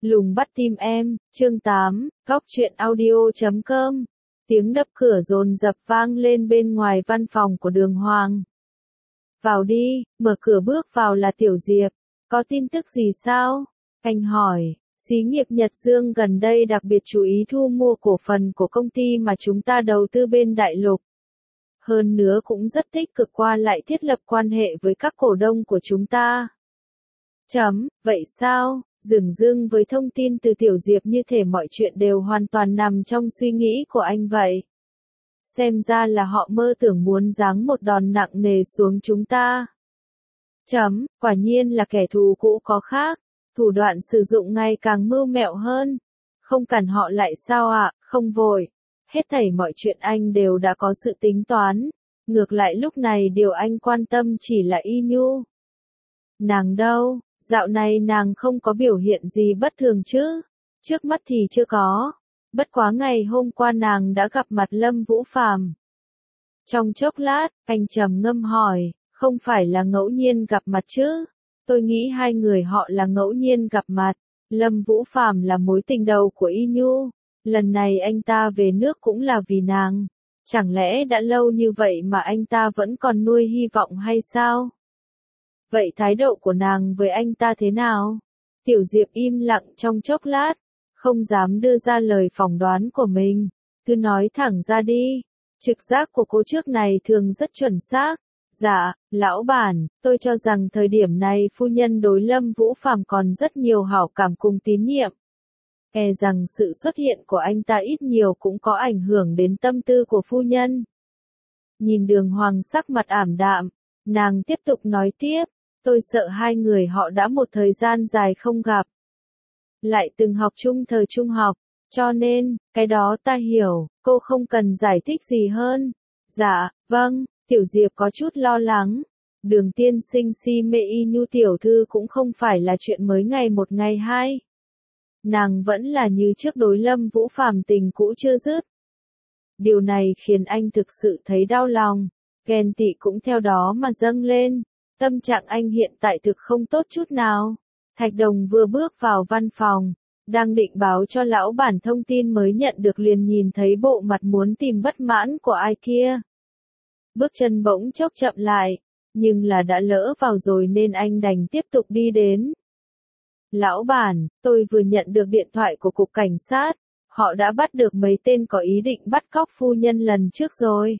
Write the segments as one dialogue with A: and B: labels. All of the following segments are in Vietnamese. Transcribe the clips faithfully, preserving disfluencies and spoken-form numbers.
A: Lùng bắt tim em, chương tám, góc truyện audio chấm com. Tiếng đập cửa dồn dập vang lên bên ngoài văn phòng của Đường Hoàng. Vào đi, mở cửa bước vào là Tiểu Diệp. Có tin tức gì sao? Anh hỏi. Xí nghiệp Nhật Dương gần đây đặc biệt chú ý thu mua cổ phần của công ty mà chúng ta đầu tư bên đại lục. Hơn nữa cũng rất tích cực qua lại thiết lập quan hệ với các cổ đông của chúng ta. Chấm, vậy sao? Dửng dưng với thông tin từ Tiểu Diệp như thể mọi chuyện đều hoàn toàn nằm trong suy nghĩ của anh vậy. Xem ra là họ mơ tưởng muốn giáng một đòn nặng nề xuống chúng ta. Chấm, quả nhiên là kẻ thù cũ có khác, thủ đoạn sử dụng ngày càng mưu mẹo hơn. Không cần họ lại sao ạ, à? Không vội. Hết thảy mọi chuyện anh đều đã có sự tính toán. Ngược lại lúc này điều anh quan tâm chỉ là Y Nhu. Nàng đâu? Dạo này nàng không có biểu hiện gì bất thường chứ? Trước mắt thì chưa có. Bất quá ngày hôm qua nàng đã gặp mặt Lâm Vũ Phàm. Trong chốc lát, anh trầm ngâm hỏi, không phải là ngẫu nhiên gặp mặt chứ? Tôi nghĩ hai người họ là ngẫu nhiên gặp mặt. Lâm Vũ Phàm là mối tình đầu của Y Nhu. Lần này anh ta về nước cũng là vì nàng. Chẳng lẽ đã lâu như vậy mà anh ta vẫn còn nuôi hy vọng hay sao? Vậy thái độ của nàng với anh ta thế nào? Tiểu Diệp im lặng trong chốc lát, không dám đưa ra lời phỏng đoán của mình. Cứ nói thẳng ra đi. Trực giác của cô trước này thường rất chuẩn xác. Dạ, lão bản, tôi cho rằng thời điểm này phu nhân đối Lâm Vũ Phàm còn rất nhiều hảo cảm cùng tín nhiệm. E rằng sự xuất hiện của anh ta ít nhiều cũng có ảnh hưởng đến tâm tư của phu nhân. Nhìn Đường Hoàng sắc mặt ảm đạm, nàng tiếp tục nói tiếp, tôi sợ hai người họ đã một thời gian dài không gặp. Lại từng học chung thời trung học, cho nên, cái đó ta hiểu, cô không cần giải thích gì hơn. Dạ, vâng, Tiểu Diệp có chút lo lắng. Đường tiên sinh si mê Y Nhu tiểu thư cũng không phải là chuyện mới ngày một ngày hai. Nàng vẫn là như trước đối Lâm Vũ Phàm tình cũ chưa dứt. Điều này khiến anh thực sự thấy đau lòng, ghen tị cũng theo đó mà dâng lên. Tâm trạng anh hiện tại thực không tốt chút nào. Thạch Đồng vừa bước vào văn phòng, đang định báo cho lão bản thông tin mới nhận được liền nhìn thấy bộ mặt muốn tìm bất mãn của ai kia. Bước chân bỗng chốc chậm lại, nhưng là đã lỡ vào rồi nên anh đành tiếp tục đi đến. Lão bản, tôi vừa nhận được điện thoại của cục cảnh sát, họ đã bắt được mấy tên có ý định bắt cóc phu nhân lần trước rồi.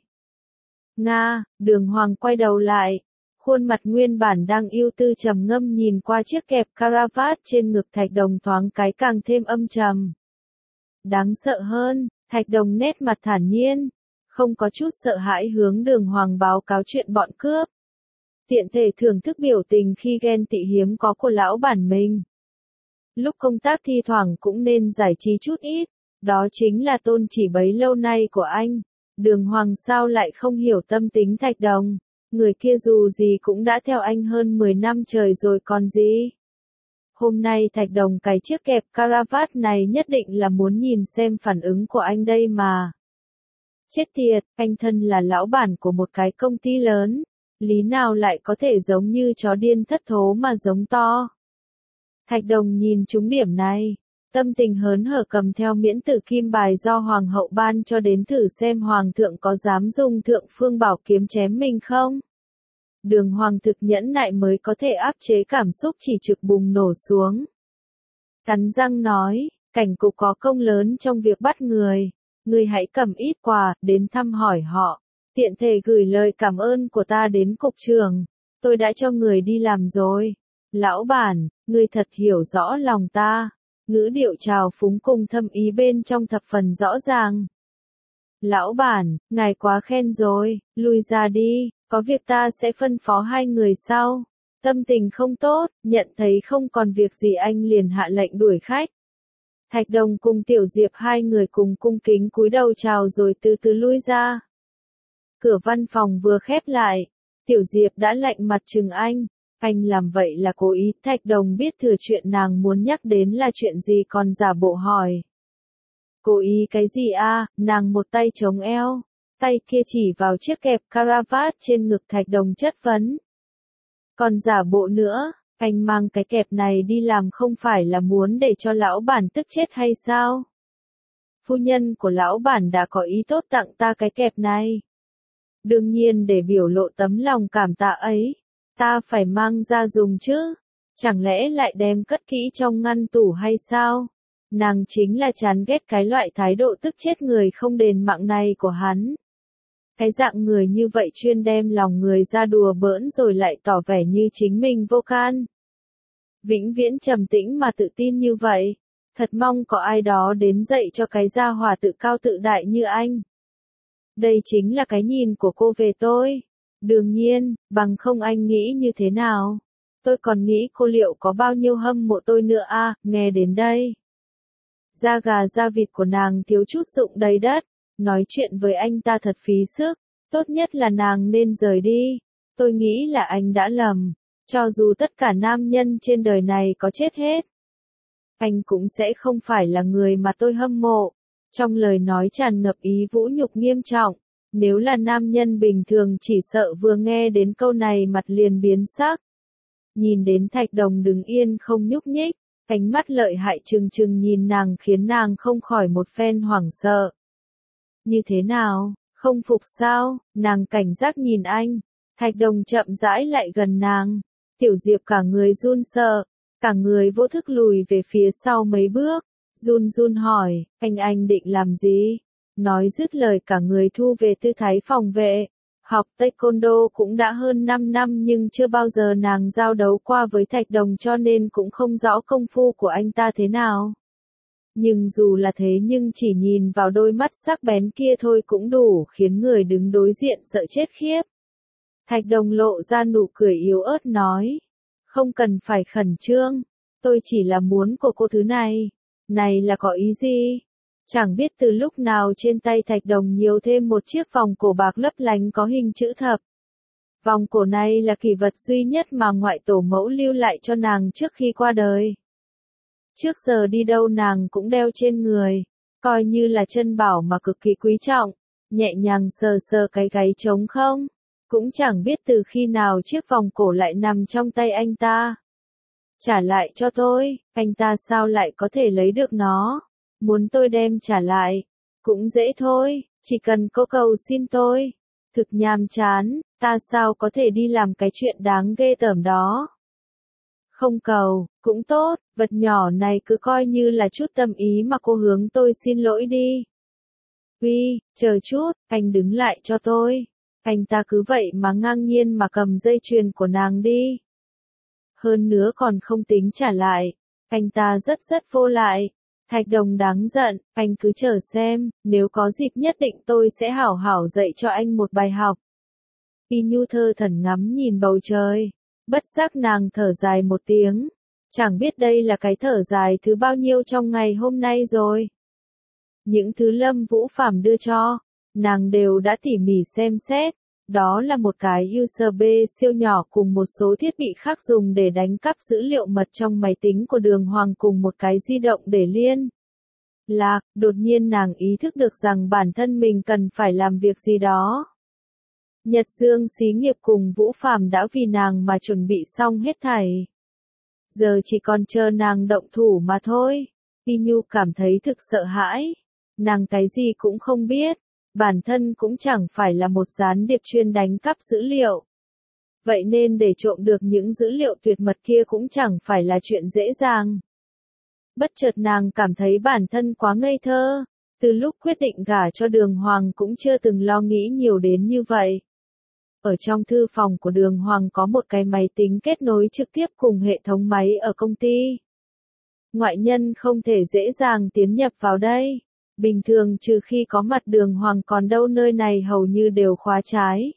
A: Nga, Đường Hoàng quay đầu lại, khuôn mặt nguyên bản đang ưu tư trầm ngâm nhìn qua chiếc kẹp caravat trên ngực Thạch Đồng thoáng cái càng thêm âm trầm. Đáng sợ hơn, Thạch Đồng nét mặt thản nhiên, không có chút sợ hãi hướng Đường Hoàng báo cáo chuyện bọn cướp. Tiện thể thưởng thức biểu tình khi ghen tị hiếm có của lão bản mình. Lúc công tác thi thoảng cũng nên giải trí chút ít, đó chính là tôn chỉ bấy lâu nay của anh. Đường Hoàng sao lại không hiểu tâm tính Thạch Đồng, người kia dù gì cũng đã theo anh hơn mười năm trời rồi còn gì. Hôm nay Thạch Đồng cài chiếc kẹp caravat này nhất định là muốn nhìn xem phản ứng của anh đây mà. Chết tiệt, anh thân là lão bản của một cái công ty lớn, lý nào lại có thể giống như chó điên thất thố mà giống to. Thạch Đồng nhìn trúng điểm này, tâm tình hớn hở cầm theo miễn tử kim bài do Hoàng hậu ban cho đến thử xem Hoàng thượng có dám dùng thượng phương bảo kiếm chém mình không. Đường Hoàng thực nhẫn nại mới có thể áp chế cảm xúc chỉ trực bùng nổ xuống. Cắn răng nói, cảnh cục có công lớn trong việc bắt người, người hãy cầm ít quà, đến thăm hỏi họ, tiện thể gửi lời cảm ơn của ta đến cục trưởng, tôi đã cho người đi làm rồi. Lão bản, ngươi thật hiểu rõ lòng ta. Ngữ điệu trào phúng cùng thâm ý bên trong thập phần rõ ràng. Lão bản, ngài quá khen rồi, lui ra đi, có việc ta sẽ phân phó hai người sau. Tâm tình không tốt, nhận thấy không còn việc gì anh liền hạ lệnh đuổi khách. Thạch Đồng cùng Tiểu Diệp hai người cùng cung kính cúi đầu chào rồi từ từ lui ra. Cửa văn phòng vừa khép lại, Tiểu Diệp đã lạnh mặt trừng anh. Anh làm vậy là cố ý. Thạch Đồng biết thừa chuyện nàng muốn nhắc đến là chuyện gì còn giả bộ hỏi. Cố ý cái gì a? Nàng một tay chống eo, tay kia chỉ vào chiếc kẹp caravat trên ngực Thạch Đồng chất vấn. Còn giả bộ nữa, Anh mang cái kẹp này đi làm không phải là muốn để cho lão bản tức chết hay sao? Phu nhân của lão bản đã có ý tốt tặng ta cái kẹp này. Đương nhiên để biểu lộ tấm lòng cảm tạ ấy, ta phải mang ra dùng chứ. Chẳng lẽ lại đem cất kỹ trong ngăn tủ hay sao? Nàng chính là chán ghét cái loại thái độ tức chết người không đền mạng này của hắn. Cái dạng người như vậy chuyên đem lòng người ra đùa bỡn rồi lại tỏ vẻ như chính mình vô can. Vĩnh viễn trầm tĩnh mà tự tin như vậy. Thật mong có ai đó đến dạy cho cái gia hỏa tự cao tự đại như anh. Đây chính là cái nhìn của cô về tôi. Đương nhiên, bằng không anh nghĩ như thế nào? Tôi còn nghĩ cô liệu có bao nhiêu hâm mộ tôi nữa à, nghe đến đây. Da gà da vịt của nàng thiếu chút rụng đầy đất. Nói chuyện với anh ta thật phí sức. Tốt nhất là nàng nên rời đi. Tôi nghĩ là anh đã lầm. Cho dù tất cả nam nhân trên đời này có chết hết, anh cũng sẽ không phải là người mà tôi hâm mộ. Trong lời nói tràn ngập ý vũ nhục nghiêm trọng. Nếu là nam nhân bình thường chỉ sợ vừa nghe đến câu này mặt liền biến sắc. Nhìn đến Thạch Đồng đứng yên không nhúc nhích, ánh mắt lợi hại trừng trừng nhìn nàng khiến nàng không khỏi một phen hoảng sợ. Như thế nào, không phục sao? Nàng cảnh giác nhìn anh. Thạch Đồng chậm rãi lại gần nàng. Tiểu Diệp cả người run sợ, cả người vô thức lùi về phía sau mấy bước, run run hỏi, anh anh định làm gì? Nói dứt lời cả người thu về tư thái phòng vệ. Học taekwondo cũng đã hơn năm năm nhưng chưa bao giờ nàng giao đấu qua với Thạch Đồng cho nên cũng không rõ công phu của anh ta thế nào. Nhưng dù là thế nhưng chỉ nhìn vào đôi mắt sắc bén kia thôi cũng đủ khiến người đứng đối diện sợ chết khiếp. Thạch Đồng lộ ra nụ cười yếu ớt nói. Không cần phải khẩn trương. Tôi chỉ là muốn của cô thứ này. Này là có ý gì? Chẳng biết từ lúc nào trên tay Thạch Đồng nhiều thêm một chiếc vòng cổ bạc lấp lánh có hình chữ thập. Vòng cổ này là kỷ vật duy nhất mà ngoại tổ mẫu lưu lại cho nàng trước khi qua đời. Trước giờ đi đâu nàng cũng đeo trên người. Coi như là chân bảo mà cực kỳ quý trọng. Nhẹ nhàng sờ sờ cái gáy trống không. Cũng chẳng biết từ khi nào chiếc vòng cổ lại nằm trong tay anh ta. Trả lại cho tôi, anh ta sao lại có thể lấy được nó? Muốn tôi đem trả lại? Cũng dễ thôi, chỉ cần cô cầu xin tôi. Thực nhàm chán, ta sao có thể đi làm cái chuyện đáng ghê tởm đó? Không cầu, cũng tốt, vật nhỏ này cứ coi như là chút tâm ý mà cô hướng tôi xin lỗi đi. Uy, chờ chút, anh đứng lại cho tôi. Anh ta cứ vậy mà ngang nhiên mà cầm dây chuyền của nàng đi. Hơn nữa còn không tính trả lại. Anh ta rất rất vô lại. Thạch Đồng đáng giận, anh cứ chờ xem, nếu có dịp nhất định tôi sẽ hảo hảo dạy cho anh một bài học. Y Nhu thơ thẩn ngắm nhìn bầu trời. Bất giác nàng thở dài một tiếng. Chẳng biết đây là cái thở dài thứ bao nhiêu trong ngày hôm nay rồi. Những thứ Lâm Vũ Phàm đưa cho, nàng đều đã tỉ mỉ xem xét. Đó là một cái u ét bê siêu nhỏ cùng một số thiết bị khác dùng để đánh cắp dữ liệu mật trong máy tính của Đường Hoàng cùng một cái di động để liên lạc. Đột nhiên nàng ý thức được rằng bản thân mình cần phải làm việc gì đó. Nhật Dương xí nghiệp cùng Vũ Phàm đã vì nàng mà chuẩn bị xong hết thảy. Giờ chỉ còn chờ nàng động thủ mà thôi. Y Nhu cảm thấy thực sợ hãi. Nàng cái gì cũng không biết. Bản thân cũng chẳng phải là một gián điệp chuyên đánh cắp dữ liệu. Vậy nên để trộm được những dữ liệu tuyệt mật kia cũng chẳng phải là chuyện dễ dàng. Bất chợt nàng cảm thấy bản thân quá ngây thơ. Từ lúc quyết định gả cho Đường Hoàng cũng chưa từng lo nghĩ nhiều đến như vậy. Ở trong thư phòng của Đường Hoàng có một cái máy tính kết nối trực tiếp cùng hệ thống máy ở công ty. Ngoại nhân không thể dễ dàng tiến nhập vào đây. Bình thường trừ khi có mặt Đường Hoàng còn đâu nơi này hầu như đều khóa trái.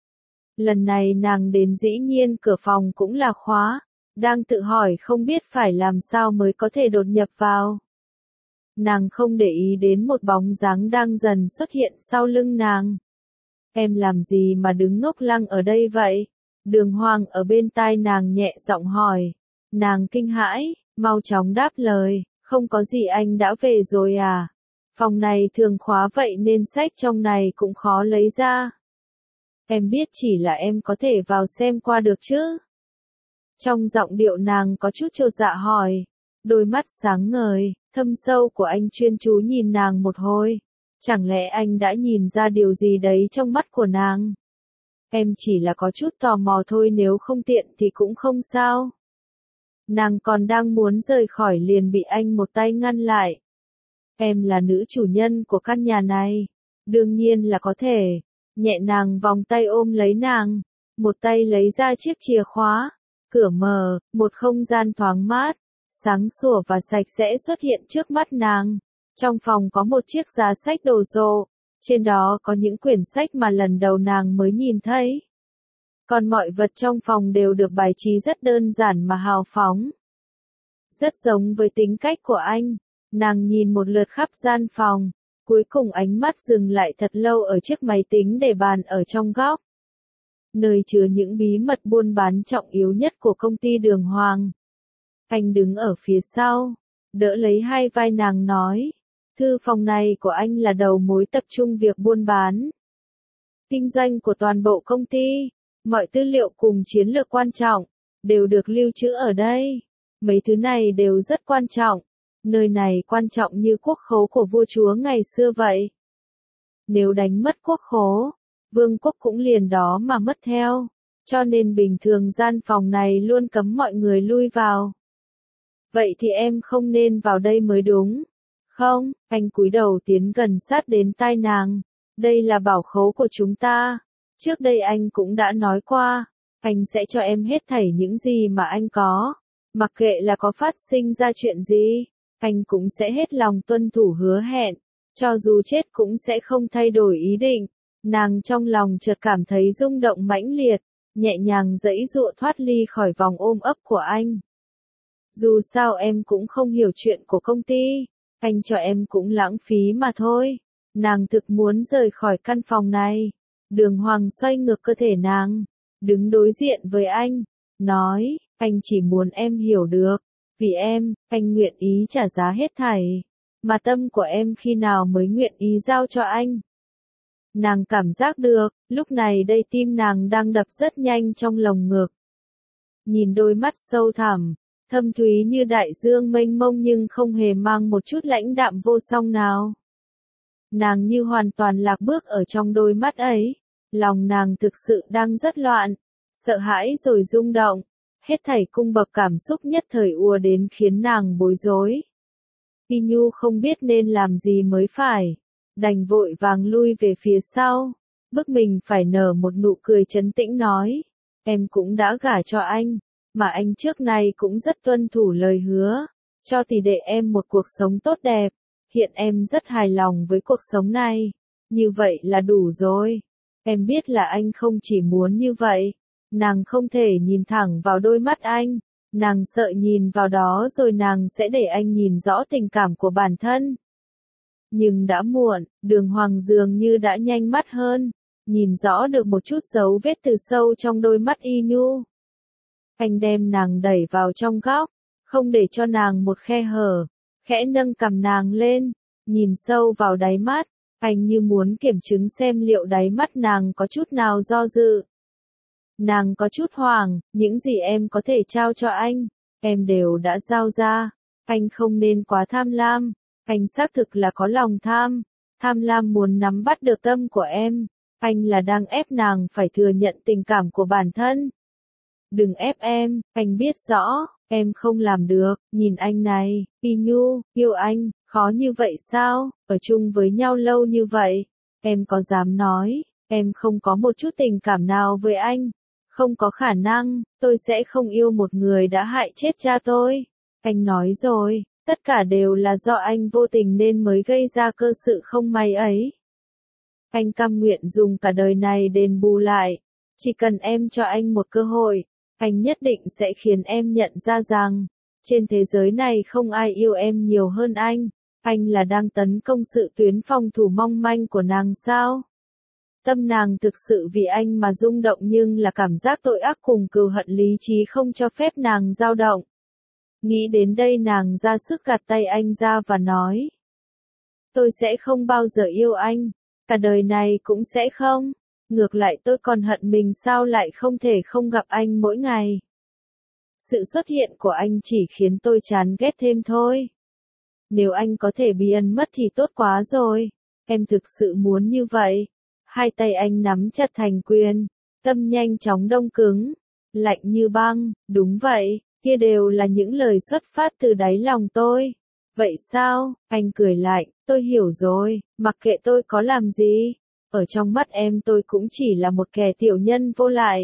A: Lần này nàng đến dĩ nhiên cửa phòng cũng là khóa. Đang tự hỏi không biết phải làm sao mới có thể đột nhập vào. Nàng không để ý đến một bóng dáng đang dần xuất hiện sau lưng nàng. Em làm gì mà đứng ngốc lăng ở đây vậy? Đường Hoàng ở bên tai nàng nhẹ giọng hỏi. Nàng kinh hãi, mau chóng đáp lời, không có gì anh đã về rồi à? Phòng này thường khóa vậy nên sách trong này cũng khó lấy ra. Em biết chỉ là em có thể vào xem qua được chứ? Trong giọng điệu nàng có chút chột dạ hỏi. Đôi mắt sáng ngời, thâm sâu của anh chuyên chú nhìn nàng một hồi. Chẳng lẽ anh đã nhìn ra điều gì đấy trong mắt của nàng? Em chỉ là có chút tò mò thôi, nếu không tiện thì cũng không sao. Nàng còn đang muốn rời khỏi liền bị anh một tay ngăn lại. Em là nữ chủ nhân của căn nhà này. Đương nhiên là có thể. Nhẹ nàng vòng tay ôm lấy nàng. Một tay lấy ra chiếc chìa khóa. Cửa mở, một không gian thoáng mát, sáng sủa và sạch sẽ xuất hiện trước mắt nàng. Trong phòng có một chiếc giá sách đồ sộ. Trên đó có những quyển sách mà lần đầu nàng mới nhìn thấy. Còn mọi vật trong phòng đều được bài trí rất đơn giản mà hào phóng. Rất giống với tính cách của anh. Nàng nhìn một lượt khắp gian phòng. Cuối cùng ánh mắt dừng lại thật lâu ở chiếc máy tính để bàn ở trong góc. Nơi chứa những bí mật buôn bán trọng yếu nhất của công ty Đường Hoàng. Anh đứng ở phía sau, đỡ lấy hai vai nàng nói. Thư phòng này của anh là đầu mối tập trung việc buôn bán. Kinh doanh của toàn bộ công ty. Mọi tư liệu cùng chiến lược quan trọng, đều được lưu trữ ở đây. Mấy thứ này đều rất quan trọng. Nơi này quan trọng như quốc khố của vua chúa ngày xưa vậy. Nếu đánh mất quốc khố, vương quốc cũng liền đó mà mất theo. Cho nên bình thường gian phòng này luôn cấm mọi người lui vào. Vậy thì em không nên vào đây mới đúng. Không, anh cúi đầu tiến gần sát đến tai nàng. Đây là bảo khố của chúng ta. Trước đây anh cũng đã nói qua, anh sẽ cho em hết thảy những gì mà anh có. Mặc kệ là có phát sinh ra chuyện gì, anh cũng sẽ hết lòng tuân thủ hứa hẹn. Cho dù chết cũng sẽ không thay đổi ý định. Nàng trong lòng chợt cảm thấy rung động mãnh liệt, nhẹ nhàng giãy giụa thoát ly khỏi vòng ôm ấp của anh. Dù sao em cũng không hiểu chuyện của công ty, anh cho em cũng lãng phí mà thôi. Nàng thực muốn rời khỏi căn phòng này. Đường Hoàng xoay ngược cơ thể nàng, đứng đối diện với anh, nói, anh chỉ muốn em hiểu được, vì em, anh nguyện ý trả giá hết thảy, mà tâm của em khi nào mới nguyện ý giao cho anh. Nàng cảm giác được, lúc này đây tim nàng đang đập rất nhanh trong lồng ngực. Nhìn đôi mắt sâu thẳm, thâm thúy như đại dương mênh mông nhưng không hề mang một chút lãnh đạm vô song nào. Nàng như hoàn toàn lạc bước ở trong đôi mắt ấy. Lòng nàng thực sự đang rất loạn, sợ hãi rồi rung động. Hết thảy cung bậc cảm xúc nhất thời ùa đến khiến nàng bối rối. Y Nhu không biết nên làm gì mới phải. Đành vội vàng lui về phía sau. Bức mình phải nở một nụ cười trấn tĩnh nói. Em cũng đã gả cho anh. Mà anh trước nay cũng rất tuân thủ lời hứa. Cho tỷ đệ em một cuộc sống tốt đẹp. Hiện em rất hài lòng với cuộc sống này. Như vậy là đủ rồi. Em biết là anh không chỉ muốn như vậy. Nàng không thể nhìn thẳng vào đôi mắt anh. Nàng sợ nhìn vào đó rồi nàng sẽ để anh nhìn rõ tình cảm của bản thân. Nhưng đã muộn, Đường Hoàng dường như đã nhanh mắt hơn. Nhìn rõ được một chút dấu vết từ sâu trong đôi mắt Y Nhu. Anh đem nàng đẩy vào trong góc. Không để cho nàng một khe hở. Khẽ nâng cằm nàng lên. Nhìn sâu vào đáy mắt. Anh như muốn kiểm chứng xem liệu đáy mắt nàng có chút nào do dự. Nàng có chút hoảng, những gì em có thể trao cho anh, em đều đã giao ra. Anh không nên quá tham lam. Anh xác thực là có lòng tham. Tham lam muốn nắm bắt được tâm của em. Anh là đang ép nàng phải thừa nhận tình cảm của bản thân. Đừng ép em, anh biết rõ, em không làm được. Nhìn anh này, Y Nhu, yêu anh, khó như vậy sao? Ở chung với nhau lâu như vậy, em có dám nói, em không có một chút tình cảm nào với anh? Không có khả năng, tôi sẽ không yêu một người đã hại chết cha tôi. Anh nói rồi, tất cả đều là do anh vô tình nên mới gây ra cơ sự không may ấy. Anh cam nguyện dùng cả đời này đền bù lại. Chỉ cần em cho anh một cơ hội, anh nhất định sẽ khiến em nhận ra rằng, trên thế giới này không ai yêu em nhiều hơn anh. Anh là đang tấn công sự tuyến phòng thủ mong manh của nàng sao? Tâm nàng thực sự vì anh mà rung động nhưng là cảm giác tội ác cùng cừu hận lý trí không cho phép nàng dao động. Nghĩ đến đây nàng ra sức gạt tay anh ra và nói. Tôi sẽ không bao giờ yêu anh, cả đời này cũng sẽ không. Ngược lại tôi còn hận mình sao lại không thể không gặp anh mỗi ngày. Sự xuất hiện của anh chỉ khiến tôi chán ghét thêm thôi. Nếu anh có thể biến mất thì tốt quá rồi. Em thực sự muốn như vậy. Hai tay anh nắm chặt thành quyền, tâm nhanh chóng đông cứng, lạnh như băng. Đúng vậy, kia đều là những lời xuất phát từ đáy lòng tôi. Vậy sao? Anh cười lạnh, tôi hiểu rồi, mặc kệ tôi có làm gì. Ở trong mắt em tôi cũng chỉ là một kẻ tiểu nhân vô lại.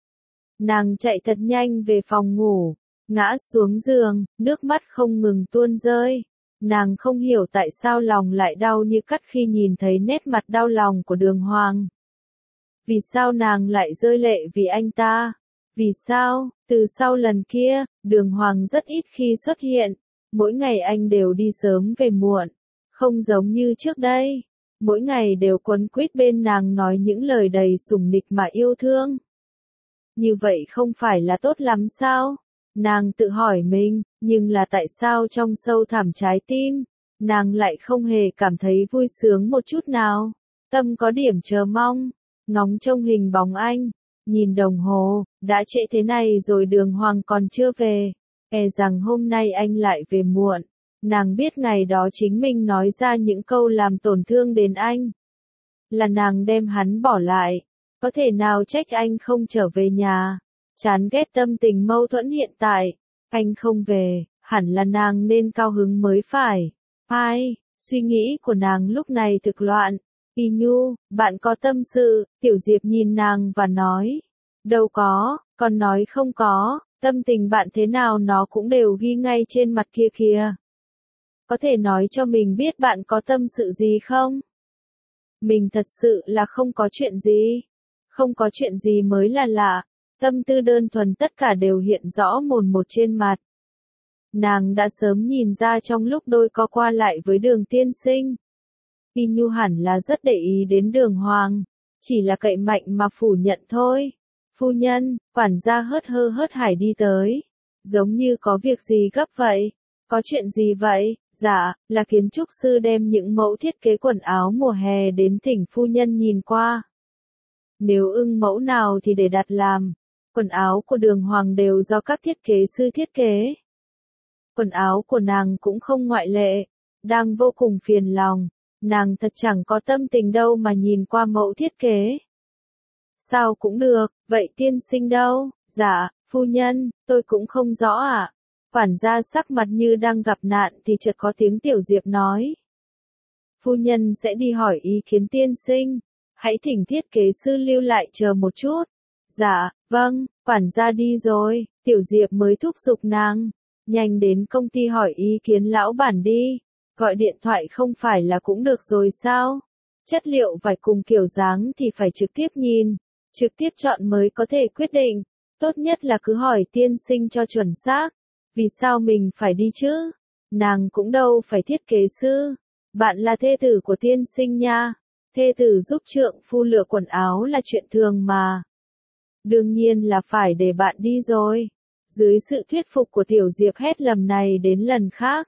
A: Nàng chạy thật nhanh về phòng ngủ, ngã xuống giường, nước mắt không ngừng tuôn rơi. Nàng không hiểu tại sao lòng lại đau như cắt khi nhìn thấy nét mặt đau lòng của Đường Hoàng. Vì sao nàng lại rơi lệ vì anh ta? Vì sao, từ sau lần kia, Đường Hoàng rất ít khi xuất hiện. Mỗi ngày anh đều đi sớm về muộn. Không giống như trước đây. Mỗi ngày đều quấn quýt bên nàng nói những lời đầy sủng nịch mà yêu thương. Như vậy không phải là tốt lắm sao? Nàng tự hỏi mình, nhưng là tại sao trong sâu thẳm trái tim, nàng lại không hề cảm thấy vui sướng một chút nào. Tâm có điểm chờ mong, ngóng trông hình bóng anh, nhìn đồng hồ, đã trễ thế này rồi Đường Hoàng còn chưa về, e rằng hôm nay anh lại về muộn. Nàng biết ngày đó chính mình nói ra những câu làm tổn thương đến anh. Là nàng đem hắn bỏ lại, có thể nào trách anh không trở về nhà. Chán ghét tâm tình mâu thuẫn hiện tại, anh không về, hẳn là nàng nên cao hứng mới phải. Ai, suy nghĩ của nàng lúc này thực loạn. Y Nhu, bạn có tâm sự, Tiểu Diệp nhìn nàng và nói. Đâu có, con nói không có, tâm tình bạn thế nào nó cũng đều ghi ngay trên mặt kia kìa. Có thể nói cho mình biết bạn có tâm sự gì không? Mình thật sự là không có chuyện gì. Không có chuyện gì mới là lạ. Tâm tư đơn thuần tất cả đều hiện rõ mồn một trên mặt. Nàng đã sớm nhìn ra trong lúc đôi co qua lại với Đường tiên sinh. Y Nhu hẳn là rất để ý đến Đường Hoàng, chỉ là cậy mạnh mà phủ nhận thôi. Phu nhân, quản gia hớt hơ hớt hải đi tới, giống như có việc gì gấp vậy. Có chuyện gì vậy? Dạ, là kiến trúc sư đem những mẫu thiết kế quần áo mùa hè đến thỉnh phu nhân nhìn qua. Nếu ưng mẫu nào thì để đặt làm. Quần áo của Đường Hoàng đều do các thiết kế sư thiết kế. Quần áo của nàng cũng không ngoại lệ. Đang vô cùng phiền lòng. Nàng thật chẳng có tâm tình đâu mà nhìn qua mẫu thiết kế. Sao cũng được, vậy tiên sinh đâu? Dạ, phu nhân, tôi cũng không rõ ạ. À. Quản gia sắc mặt như đang gặp nạn thì chợt có tiếng Tiểu Diệp nói. Phu nhân sẽ đi hỏi ý kiến tiên sinh. Hãy thỉnh thiết kế sư lưu lại chờ một chút. Dạ, vâng, quản gia đi rồi, Tiểu Diệp mới thúc giục nàng. Nhanh đến công ty hỏi ý kiến lão bản đi. Gọi điện thoại không phải là cũng được rồi sao? Chất liệu vải cùng kiểu dáng thì phải trực tiếp nhìn. Trực tiếp chọn mới có thể quyết định. Tốt nhất là cứ hỏi tiên sinh cho chuẩn xác. Vì sao mình phải đi chứ? Nàng cũng đâu phải thiết kế sư. Bạn là thê tử của tiên sinh nha. Thê tử giúp trượng phu lựa quần áo là chuyện thường mà. Đương nhiên là phải để bạn đi rồi. Dưới sự thuyết phục của Tiểu Diệp hết lần này đến lần khác.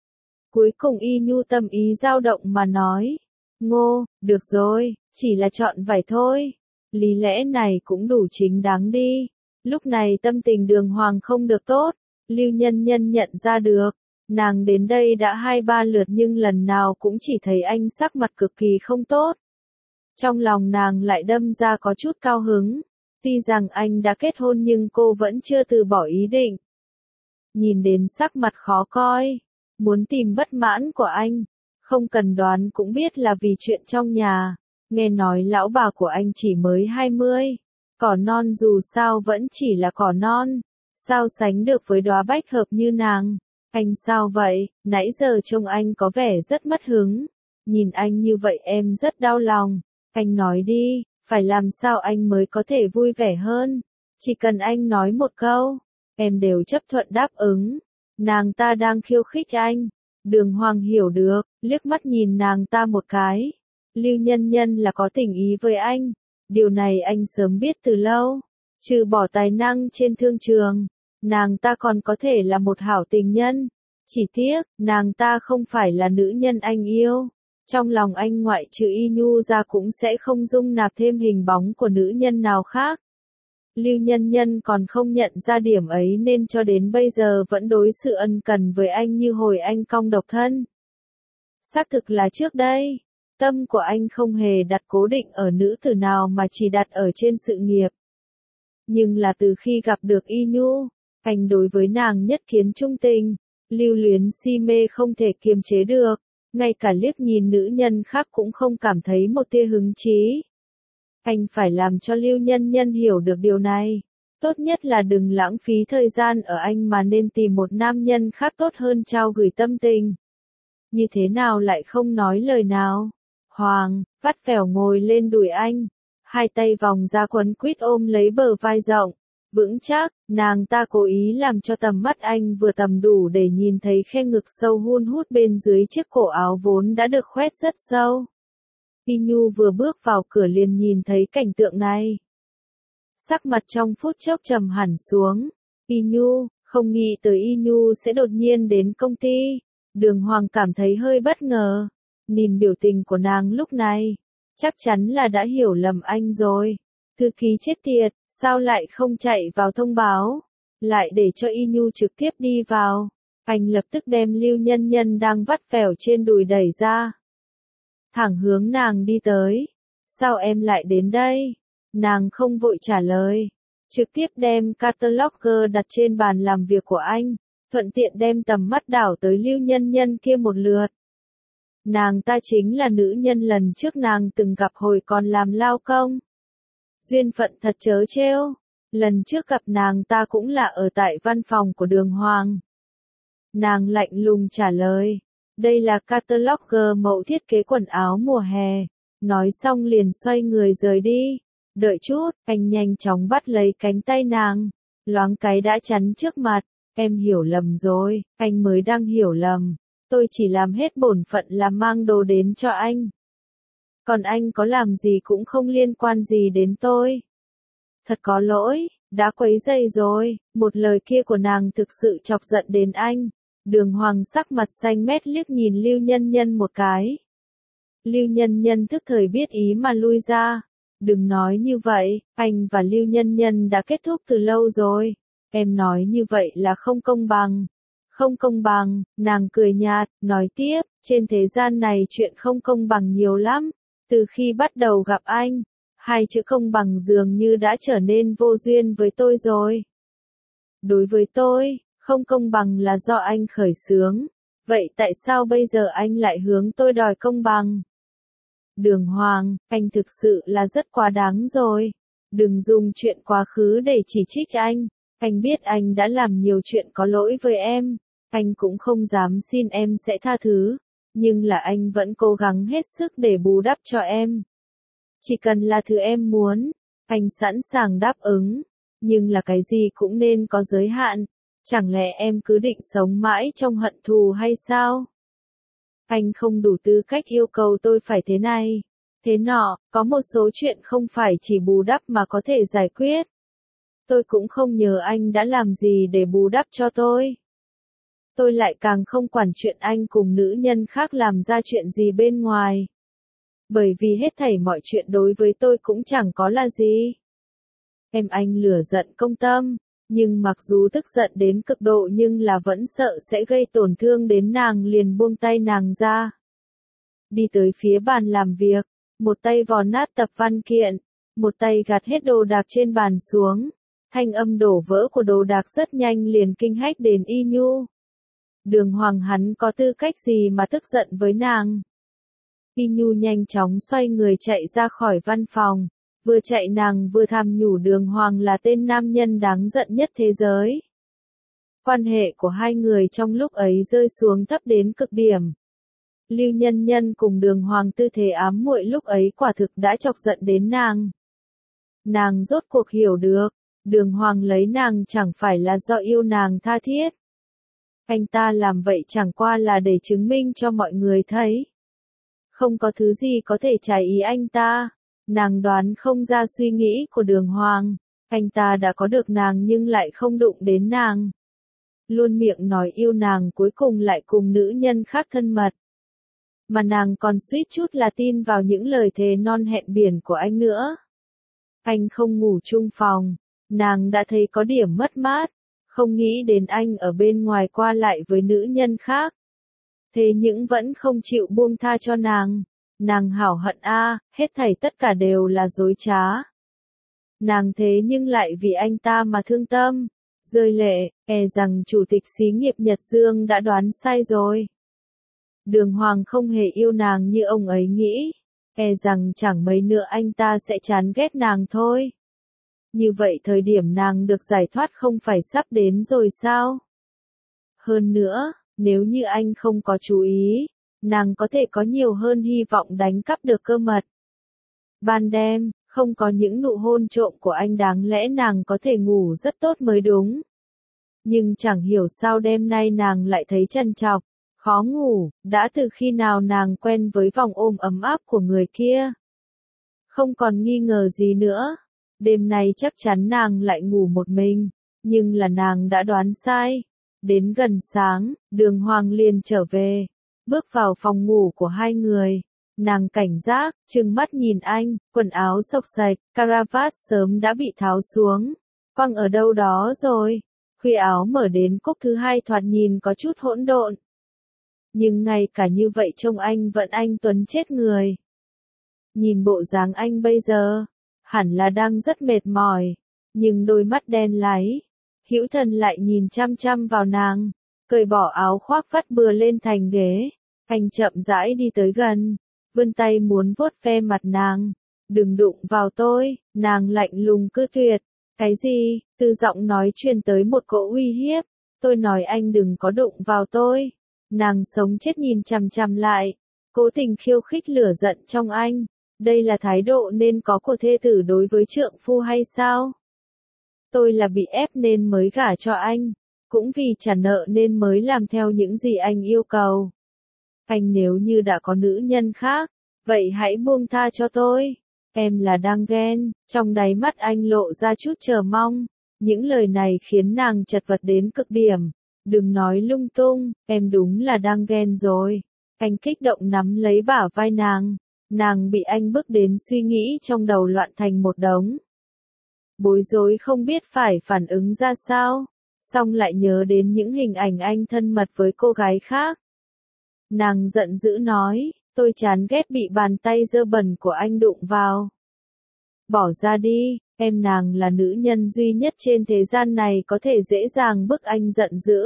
A: Cuối cùng Y Nhu tâm ý dao động mà nói. Ngô, được rồi, chỉ là chọn vải thôi. Lý lẽ này cũng đủ chính đáng đi. Lúc này tâm tình Đường Hoàng không được tốt. Lưu Nhân Nhân nhận ra được. Nàng đến đây đã hai ba lượt nhưng lần nào cũng chỉ thấy anh sắc mặt cực kỳ không tốt. Trong lòng nàng lại đâm ra có chút cao hứng. Tuy rằng anh đã kết hôn nhưng cô vẫn chưa từ bỏ ý định. Nhìn đến sắc mặt khó coi. Muốn tìm bất mãn của anh. Không cần đoán cũng biết là vì chuyện trong nhà. Nghe nói lão bà của anh chỉ mới hai mươi. Cỏ non dù sao vẫn chỉ là cỏ non. Sao sánh được với đóa bách hợp như nàng. Anh sao vậy? Nãy giờ trông anh có vẻ rất mất hứng. Nhìn anh như vậy em rất đau lòng. Anh nói đi, phải làm sao anh mới có thể vui vẻ hơn. Chỉ cần anh nói một câu, em đều chấp thuận đáp ứng. Nàng ta đang khiêu khích anh. Đường Hoàng hiểu được, liếc mắt nhìn nàng ta một cái. Lưu Nhân Nhân là có tình ý với anh. Điều này anh sớm biết từ lâu. Trừ bỏ tài năng trên thương trường, nàng ta còn có thể là một hảo tình nhân. Chỉ tiếc, nàng ta không phải là nữ nhân anh yêu. Trong lòng anh ngoại trừ Y Nhu ra cũng sẽ không dung nạp thêm hình bóng của nữ nhân nào khác. Lưu Nhân Nhân còn không nhận ra điểm ấy nên cho đến bây giờ vẫn đối xử ân cần với anh như hồi anh cong độc thân. Xác thực là trước đây, tâm của anh không hề đặt cố định ở nữ tử nào mà chỉ đặt ở trên sự nghiệp. Nhưng là từ khi gặp được Y Nhu, anh đối với nàng nhất kiến trung tình, lưu luyến si mê không thể kiềm chế được, ngay cả liếc nhìn nữ nhân khác cũng không cảm thấy một tia hứng chí. Anh phải làm cho Lưu Nhân Nhân hiểu được điều này. Tốt nhất là đừng lãng phí thời gian ở anh mà nên tìm một nam nhân khác tốt hơn trao gửi tâm tình. Như thế nào lại không nói lời nào? Hoàng, vắt vẻo ngồi lên đùi anh. Hai tay vòng ra quấn quýt ôm lấy bờ vai rộng. Vững chắc, nàng ta cố ý làm cho tầm mắt anh vừa tầm đủ để nhìn thấy khe ngực sâu hun hút bên dưới chiếc cổ áo vốn đã được khoét rất sâu. Y Nhu vừa bước vào cửa liền nhìn thấy cảnh tượng này. Sắc mặt trong phút chốc trầm hẳn xuống. Y Nhu, không nghĩ tới Y Nhu sẽ đột nhiên đến công ty. Đường Hoàng cảm thấy hơi bất ngờ. Nhìn biểu tình của nàng lúc này, chắc chắn là đã hiểu lầm anh rồi. Thư ký chết tiệt, sao lại không chạy vào thông báo, lại để cho Y Nhu trực tiếp đi vào. Anh lập tức đem Lưu Nhân Nhân đang vắt vẻo trên đùi đẩy ra. Thẳng hướng nàng đi tới. Sao em lại đến đây? Nàng không vội trả lời. Trực tiếp đem catalogger đặt trên bàn làm việc của anh. Thuận tiện đem tầm mắt đảo tới Lưu Nhân Nhân kia một lượt. Nàng ta chính là nữ nhân lần trước nàng từng gặp hồi còn làm lao công. Duyên phận thật trớ trêu. Lần trước gặp nàng ta cũng là ở tại văn phòng của Đường Hoàng. Nàng lạnh lùng trả lời. Đây là catalogger mẫu thiết kế quần áo mùa hè. Nói xong liền xoay người rời đi. Đợi chút, anh nhanh chóng bắt lấy cánh tay nàng. Loáng cái đã chắn trước mặt. Em hiểu lầm rồi, anh mới đang hiểu lầm. Tôi chỉ làm hết bổn phận là mang đồ đến cho anh. Còn anh có làm gì cũng không liên quan gì đến tôi. Thật có lỗi, đã quấy rầy rồi. Một lời kia của nàng thực sự chọc giận đến anh. Đường Hoàng sắc mặt xanh mét liếc nhìn Lưu Nhân Nhân một cái. Lưu Nhân Nhân thức thời biết ý mà lui ra. Đừng nói như vậy, anh và Lưu Nhân Nhân đã kết thúc từ lâu rồi. Em nói như vậy là không công bằng. Không công bằng, nàng cười nhạt, nói tiếp, trên thế gian này chuyện không công bằng nhiều lắm. Từ khi bắt đầu gặp anh, hai chữ công bằng dường như đã trở nên vô duyên với tôi rồi. Đối với tôi, không công bằng là do anh khởi xướng. Vậy tại sao bây giờ anh lại hướng tôi đòi công bằng? Đường Hoàng, anh thực sự là rất quá đáng rồi. Đừng dùng chuyện quá khứ để chỉ trích anh. Anh biết anh đã làm nhiều chuyện có lỗi với em. Anh cũng không dám xin em sẽ tha thứ. Nhưng là anh vẫn cố gắng hết sức để bù đắp cho em. Chỉ cần là thứ em muốn, anh sẵn sàng đáp ứng. Nhưng là cái gì cũng nên có giới hạn. Chẳng lẽ em cứ định sống mãi trong hận thù hay sao? Anh không đủ tư cách yêu cầu tôi phải thế này, thế nọ, có một số chuyện không phải chỉ bù đắp mà có thể giải quyết. Tôi cũng không nhớ anh đã làm gì để bù đắp cho tôi. Tôi lại càng không quản chuyện anh cùng nữ nhân khác làm ra chuyện gì bên ngoài. Bởi vì hết thảy mọi chuyện đối với tôi cũng chẳng có là gì. Em anh lửa giận công tâm, nhưng mặc dù tức giận đến cực độ nhưng là vẫn sợ sẽ gây tổn thương đến nàng liền buông tay nàng ra. Đi tới phía bàn làm việc, một tay vò nát tập văn kiện, một tay gạt hết đồ đạc trên bàn xuống. Thanh âm đổ vỡ của đồ đạc rất nhanh liền kinh hách đến Y Nhu. Đường Hoàng hắn có tư cách gì mà tức giận với nàng? Y Nhu nhanh chóng xoay người chạy ra khỏi văn phòng. Vừa chạy nàng vừa thầm nhủ Đường Hoàng là tên nam nhân đáng giận nhất thế giới. Quan hệ của hai người trong lúc ấy rơi xuống thấp đến cực điểm. Lưu Nhân Nhân cùng Đường Hoàng tư thế ám muội lúc ấy quả thực đã chọc giận đến nàng. Nàng rốt cuộc hiểu được, Đường Hoàng lấy nàng chẳng phải là do yêu nàng tha thiết. Anh ta làm vậy chẳng qua là để chứng minh cho mọi người thấy. Không có thứ gì có thể trái ý anh ta. Nàng đoán không ra suy nghĩ của Đường Hoàng. Anh ta đã có được nàng nhưng lại không đụng đến nàng. Luôn miệng nói yêu nàng cuối cùng lại cùng nữ nhân khác thân mật. Mà nàng còn suýt chút là tin vào những lời thề non hẹn biển của anh nữa. Anh không ngủ chung phòng. Nàng đã thấy có điểm mất mát, không nghĩ đến anh ở bên ngoài qua lại với nữ nhân khác. Thế nhưng vẫn không chịu buông tha cho nàng. Nàng hảo hận a, hết thảy tất cả đều là dối trá. Nàng thế nhưng lại vì anh ta mà thương tâm, rơi lệ, e rằng chủ tịch xí nghiệp Nhật Dương đã đoán sai rồi. Đường Hoàng không hề yêu nàng như ông ấy nghĩ, e rằng chẳng mấy nữa anh ta sẽ chán ghét nàng thôi. Như vậy thời điểm nàng được giải thoát không phải sắp đến rồi sao? Hơn nữa, nếu như anh không có chú ý, nàng có thể có nhiều hơn hy vọng đánh cắp được cơ mật. Ban đêm, không có những nụ hôn trộm của anh đáng lẽ nàng có thể ngủ rất tốt mới đúng. Nhưng chẳng hiểu sao đêm nay nàng lại thấy trằn trọc, khó ngủ, đã từ khi nào nàng quen với vòng ôm ấm áp của người kia. Không còn nghi ngờ gì nữa, đêm nay chắc chắn nàng lại ngủ một mình, nhưng là nàng đã đoán sai. Đến gần sáng, Đường Hoàng liền trở về, bước vào phòng ngủ của hai người. Nàng cảnh giác, trừng mắt nhìn anh, quần áo xộc xạch, caravat sớm đã bị tháo xuống, quăng ở đâu đó rồi. Khuy áo mở đến cúc thứ hai thoạt nhìn có chút hỗn độn. Nhưng ngay cả như vậy trông anh vẫn anh tuấn chết người. Nhìn bộ dáng anh bây giờ, hẳn là đang rất mệt mỏi, nhưng đôi mắt đen láy, hữu thần lại nhìn chăm chăm vào nàng, cởi bỏ áo khoác vắt bừa lên thành ghế. Anh chậm rãi đi tới gần, vươn tay muốn vuốt ve mặt nàng. Đừng đụng vào tôi, nàng lạnh lùng cự tuyệt. Cái gì? Từ giọng nói truyền tới một cỗ uy hiếp. Tôi nói anh đừng có đụng vào tôi. Nàng sống chết nhìn chằm chằm lại, cố tình khiêu khích lửa giận trong anh. Đây là thái độ nên có của thê tử đối với trượng phu hay sao? Tôi là bị ép nên mới gả cho anh, cũng vì trả nợ nên mới làm theo những gì anh yêu cầu. Anh nếu như đã có nữ nhân khác, vậy hãy buông tha cho tôi. Em là đang ghen, trong đáy mắt anh lộ ra chút chờ mong. Những lời này khiến nàng chật vật đến cực điểm. Đừng nói lung tung, em đúng là đang ghen rồi. Anh kích động nắm lấy bả vai nàng. Nàng bị anh bức đến suy nghĩ trong đầu loạn thành một đống. Bối rối không biết phải phản ứng ra sao. Xong lại nhớ đến những hình ảnh anh thân mật với cô gái khác. Nàng giận dữ nói, tôi chán ghét bị bàn tay dơ bẩn của anh đụng vào. Bỏ ra đi, em nàng là nữ nhân duy nhất trên thế gian này có thể dễ dàng bức anh giận dữ.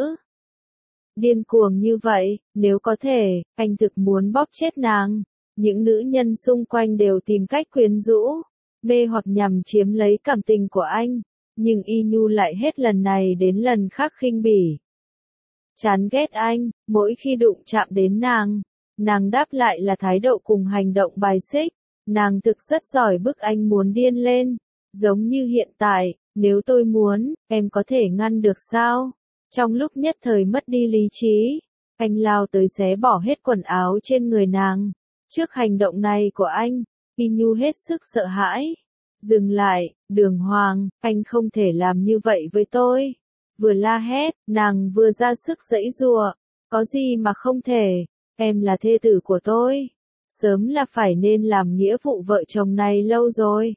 A: Điên cuồng như vậy, nếu có thể, anh thực muốn bóp chết nàng. Những nữ nhân xung quanh đều tìm cách quyến rũ, mê hoặc nhằm chiếm lấy cảm tình của anh. Nhưng Y Nhu lại hết lần này đến lần khác khinh bỉ. Chán ghét anh, mỗi khi đụng chạm đến nàng, nàng đáp lại là thái độ cùng hành động bài xích. Nàng thực rất giỏi bức anh muốn điên lên, giống như hiện tại, nếu tôi muốn, em có thể ngăn được sao? Trong lúc nhất thời mất đi lý trí, anh lao tới xé bỏ hết quần áo trên người nàng. Trước hành động này của anh, Y Nhu hết sức sợ hãi. Dừng lại, Đường Hoàng, anh không thể làm như vậy với tôi. Vừa la hét, nàng vừa ra sức giãy giụa. Có gì mà không thể, em là thê tử của tôi. Sớm là phải nên làm nghĩa vụ vợ chồng này lâu rồi.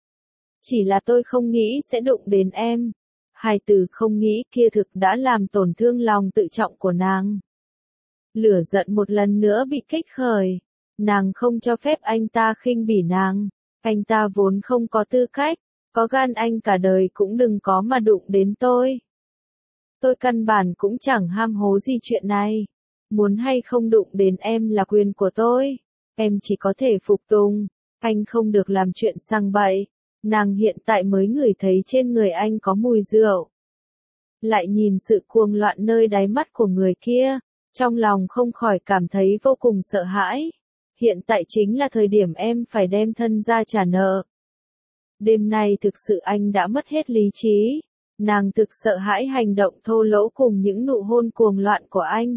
A: Chỉ là tôi không nghĩ sẽ đụng đến em. Hai từ không nghĩ kia thực đã làm tổn thương lòng tự trọng của nàng. Lửa giận một lần nữa bị kích khởi. Nàng không cho phép anh ta khinh bỉ nàng. Anh ta vốn không có tư cách, có gan anh cả đời cũng đừng có mà đụng đến tôi. Tôi căn bản cũng chẳng ham hố gì chuyện này. Muốn hay không đụng đến em là quyền của tôi. Em chỉ có thể phục tùng. Anh không được làm chuyện sang bậy. Nàng hiện tại mới ngửi thấy trên người anh có mùi rượu. Lại nhìn sự cuồng loạn nơi đáy mắt của người kia. Trong lòng không khỏi cảm thấy vô cùng sợ hãi. Hiện tại chính là thời điểm em phải đem thân ra trả nợ. Đêm nay thực sự anh đã mất hết lý trí. Nàng thực sợ hãi hành động thô lỗ cùng những nụ hôn cuồng loạn của anh.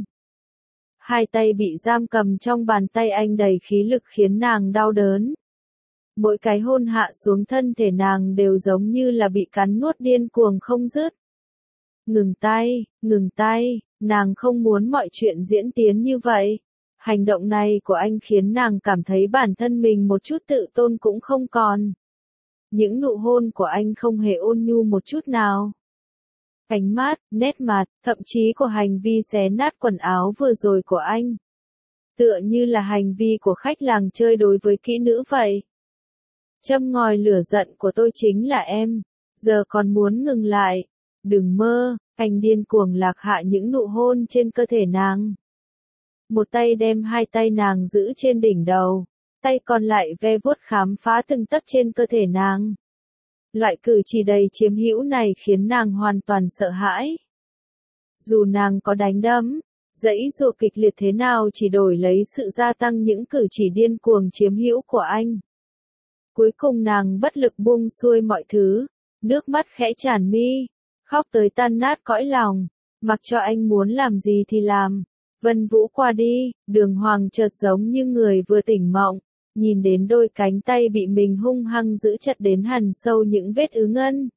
A: Hai tay bị giam cầm trong bàn tay anh đầy khí lực khiến nàng đau đớn. Mỗi cái hôn hạ xuống thân thể nàng đều giống như là bị cắn nuốt điên cuồng không dứt. Ngừng tay, ngừng tay, nàng không muốn mọi chuyện diễn tiến như vậy. Hành động này của anh khiến nàng cảm thấy bản thân mình một chút tự tôn cũng không còn. những nụ hôn của anh không hề ôn nhu một chút nào. Ánh mắt, nét mặt, thậm chí của hành vi xé nát quần áo vừa rồi của anh. Tựa như là hành vi của khách làng chơi đối với kỹ nữ vậy. Châm ngòi lửa giận của tôi chính là em, giờ còn muốn ngừng lại. Đừng mơ, anh điên cuồng lạc hạ những nụ hôn trên cơ thể nàng. Một tay đem hai tay nàng giữ trên đỉnh đầu, tay còn lại ve vuốt khám phá từng tấc trên cơ thể nàng. Loại cử chỉ đầy chiếm hữu này khiến nàng hoàn toàn sợ hãi. Dù nàng có đánh đấm, giãy giụa kịch liệt thế nào chỉ đổi lấy sự gia tăng những cử chỉ điên cuồng chiếm hữu của anh. Cuối cùng nàng bất lực buông xuôi mọi thứ, nước mắt khẽ tràn mi, khóc tới tan nát cõi lòng, mặc cho anh muốn làm gì thì làm. Vân Vũ qua đi, Đường Hoàng chợt giống như người vừa tỉnh mộng, nhìn đến đôi cánh tay bị mình hung hăng giữ chặt đến hằn sâu những vết ứ ngân.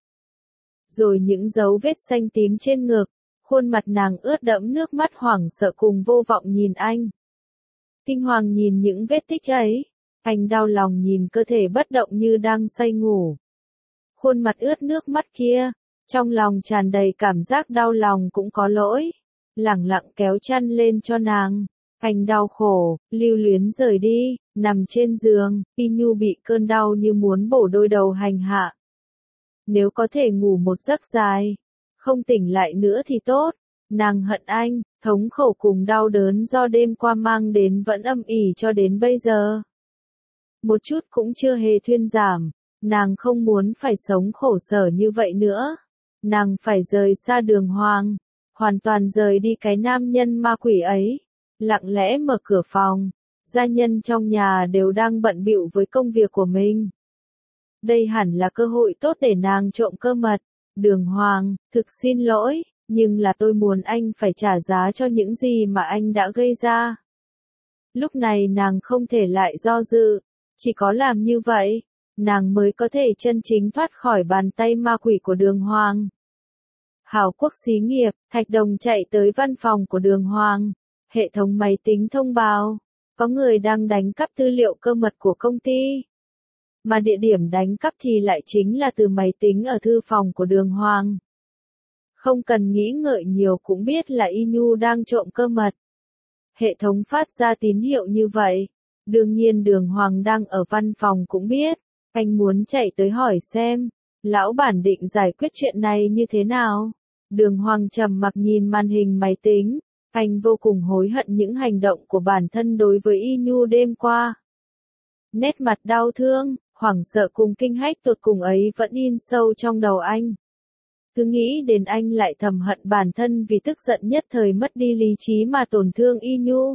A: Rồi những dấu vết xanh tím trên ngực, khuôn mặt nàng ướt đẫm nước mắt hoảng sợ cùng vô vọng nhìn anh. Kinh hoàng nhìn những vết tích ấy, anh đau lòng nhìn cơ thể bất động như đang say ngủ. Khuôn mặt ướt nước mắt kia, trong lòng tràn đầy cảm giác đau lòng cũng có lỗi, lẳng lặng kéo chăn lên cho nàng. Anh đau khổ, lưu luyến rời đi, nằm trên giường, Y Nhu bị cơn đau như muốn bổ đôi đầu hành hạ. Nếu có thể ngủ một giấc dài, không tỉnh lại nữa thì tốt. Nàng hận anh, thống khổ cùng đau đớn do đêm qua mang đến vẫn âm ỉ cho đến bây giờ. Một chút cũng chưa hề thuyên giảm, nàng không muốn phải sống khổ sở như vậy nữa. Nàng phải rời xa Đường Hoàng, hoàn toàn rời đi cái nam nhân ma quỷ ấy. Lặng lẽ mở cửa phòng, gia nhân trong nhà đều đang bận bịu với công việc của mình. Đây hẳn là cơ hội tốt để nàng trộm cơ mật. Đường Hoàng, thực xin lỗi, nhưng là tôi muốn anh phải trả giá cho những gì mà anh đã gây ra. Lúc này nàng không thể lại do dự, chỉ có làm như vậy, nàng mới có thể chân chính thoát khỏi bàn tay ma quỷ của Đường Hoàng. Hảo Quốc xí nghiệp, Thạch Đồng chạy tới văn phòng của Đường Hoàng. Hệ thống máy tính thông báo, có người đang đánh cắp tư liệu cơ mật của công ty. Mà địa điểm đánh cắp thì lại chính là từ máy tính ở thư phòng của Đường Hoàng. Không cần nghĩ ngợi nhiều cũng biết là Y Nhu đang trộm cơ mật. Hệ thống phát ra tín hiệu như vậy. Đương nhiên Đường Hoàng đang ở văn phòng cũng biết. Anh muốn chạy tới hỏi xem, lão bản định giải quyết chuyện này như thế nào. Đường Hoàng trầm mặc nhìn màn hình máy tính. Anh vô cùng hối hận những hành động của bản thân đối với Y Nhu đêm qua. Nét mặt đau thương, hoảng sợ cùng kinh hách tột cùng ấy vẫn in sâu trong đầu anh. Cứ nghĩ đến anh lại thầm hận bản thân vì tức giận nhất thời mất đi lý trí mà tổn thương Y Nhu.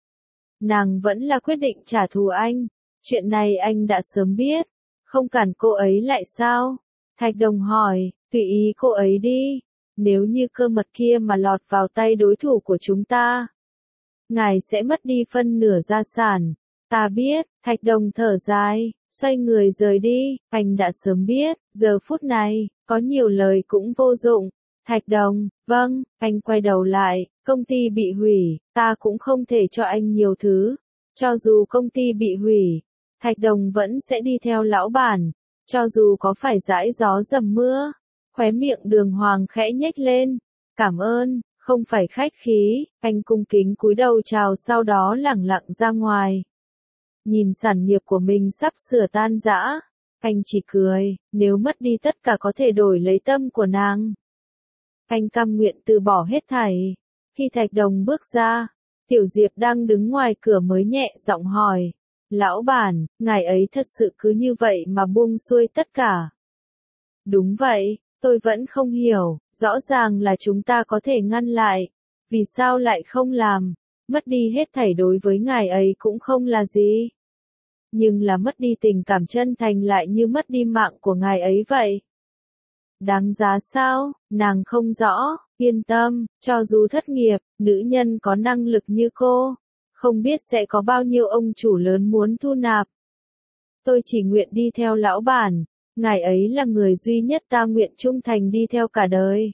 A: Nàng vẫn là quyết định trả thù anh. Chuyện này anh đã sớm biết. Không cản cô ấy lại sao? Thạch Đồng hỏi, tùy ý cô ấy đi. Nếu như cơ mật kia mà lọt vào tay đối thủ của chúng ta, ngài sẽ mất đi phân nửa gia sản. Ta biết, Thạch Đồng thở dài, xoay người rời đi. Anh đã sớm biết, giờ phút này, có nhiều lời cũng vô dụng. Thạch Đồng, vâng, anh quay đầu lại, công ty bị hủy, ta cũng không thể cho anh nhiều thứ. Cho dù công ty bị hủy, Thạch Đồng vẫn sẽ đi theo lão bản, cho dù có phải dãi gió dầm mưa. Khóe miệng Đường Hoàng khẽ nhếch lên. Cảm ơn, không phải khách khí, anh cung kính cúi đầu chào sau đó lẳng lặng ra ngoài. Nhìn sản nghiệp của mình sắp sửa tan rã, anh chỉ cười, nếu mất đi tất cả có thể đổi lấy tâm của nàng. Anh cam nguyện từ bỏ hết thảy. Khi Thạch Đồng bước ra, Tiểu Diệp đang đứng ngoài cửa mới nhẹ giọng hỏi, lão bản, ngài ấy thật sự cứ như vậy mà buông xuôi tất cả. Đúng vậy. Tôi vẫn không hiểu, rõ ràng là chúng ta có thể ngăn lại, vì sao lại không làm, mất đi hết thảy đối với ngài ấy cũng không là gì. Nhưng là mất đi tình cảm chân thành lại như mất đi mạng của ngài ấy vậy. Đáng giá sao, nàng không rõ, yên tâm, cho dù thất nghiệp, nữ nhân có năng lực như cô, không biết sẽ có bao nhiêu ông chủ lớn muốn thu nạp. Tôi chỉ nguyện đi theo lão bản. Ngài ấy là người duy nhất ta nguyện trung thành đi theo cả đời.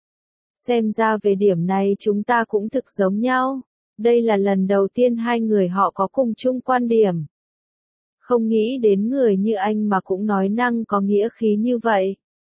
A: Xem ra về điểm này chúng ta cũng thực giống nhau. Đây là lần đầu tiên hai người họ có cùng chung quan điểm. Không nghĩ đến người như anh mà cũng nói năng có nghĩa khí như vậy.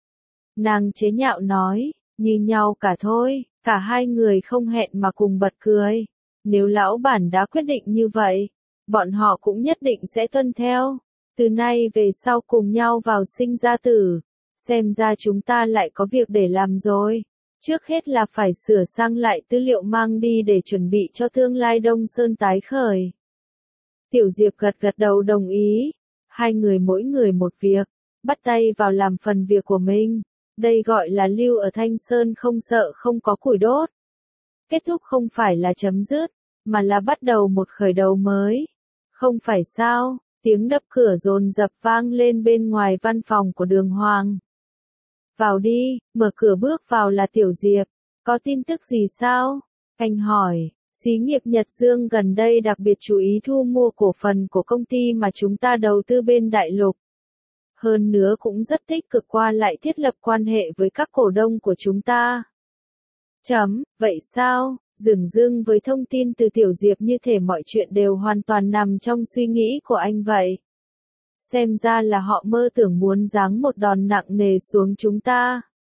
A: Nàng chế nhạo nói, như nhau cả thôi, cả hai người không hẹn mà cùng bật cười. Nếu lão bản đã quyết định như vậy, bọn họ cũng nhất định sẽ tuân theo. Từ nay về sau cùng nhau vào sinh ra tử. Xem ra chúng ta lại có việc để làm rồi. Trước hết là phải sửa sang lại tư liệu mang đi để chuẩn bị cho tương lai Đông Sơn tái khởi. Tiểu Diệp gật gật đầu đồng ý. Hai người mỗi người một việc, bắt tay vào làm phần việc của mình. Đây gọi là lưu ở Thanh Sơn không sợ không có củi đốt. Kết thúc không phải là chấm dứt, mà là bắt đầu một khởi đầu mới. Không phải sao, tiếng đập cửa dồn dập vang lên bên ngoài văn phòng của Đường Hoàng. Vào đi, mở cửa bước vào là Tiểu Diệp. Có tin tức gì sao? Anh hỏi, xí nghiệp Nhật Dương gần đây đặc biệt chú ý thu mua cổ phần của công ty mà chúng ta đầu tư bên Đại Lục. Hơn nữa cũng rất tích cực qua lại thiết lập quan hệ với các cổ đông của chúng ta. Chấm, vậy sao? Dửng dưng với thông tin từ Tiểu Diệp như thể mọi chuyện đều hoàn toàn nằm trong suy nghĩ của anh vậy. Xem ra là họ mơ tưởng muốn giáng một đòn nặng nề xuống chúng ta.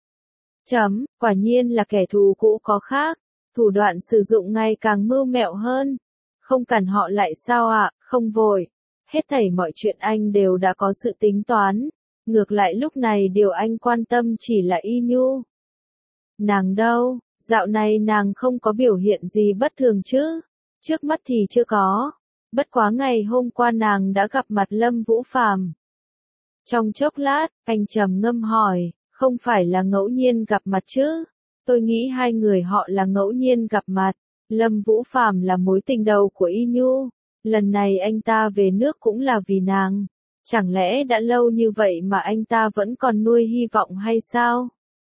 A: Chấm, quả nhiên là kẻ thù cũ có khác, thủ đoạn sử dụng ngày càng mưu mẹo hơn. Không cần họ lại sao ạ, à? Không vội. Hết thảy mọi chuyện anh đều đã có sự tính toán. Ngược lại lúc này điều anh quan tâm chỉ là Y Nhu. Nàng đâu? Dạo này nàng không có biểu hiện gì bất thường chứ? Trước mắt thì chưa có. Bất quá ngày hôm qua nàng đã gặp mặt Lâm Vũ Phàm. Trong chốc lát, anh trầm ngâm hỏi, không phải là ngẫu nhiên gặp mặt chứ? Tôi nghĩ hai người họ là ngẫu nhiên gặp mặt. Lâm Vũ Phàm là mối tình đầu của Y Nhu. Lần này anh ta về nước cũng là vì nàng. Chẳng lẽ đã lâu như vậy mà anh ta vẫn còn nuôi hy vọng hay sao?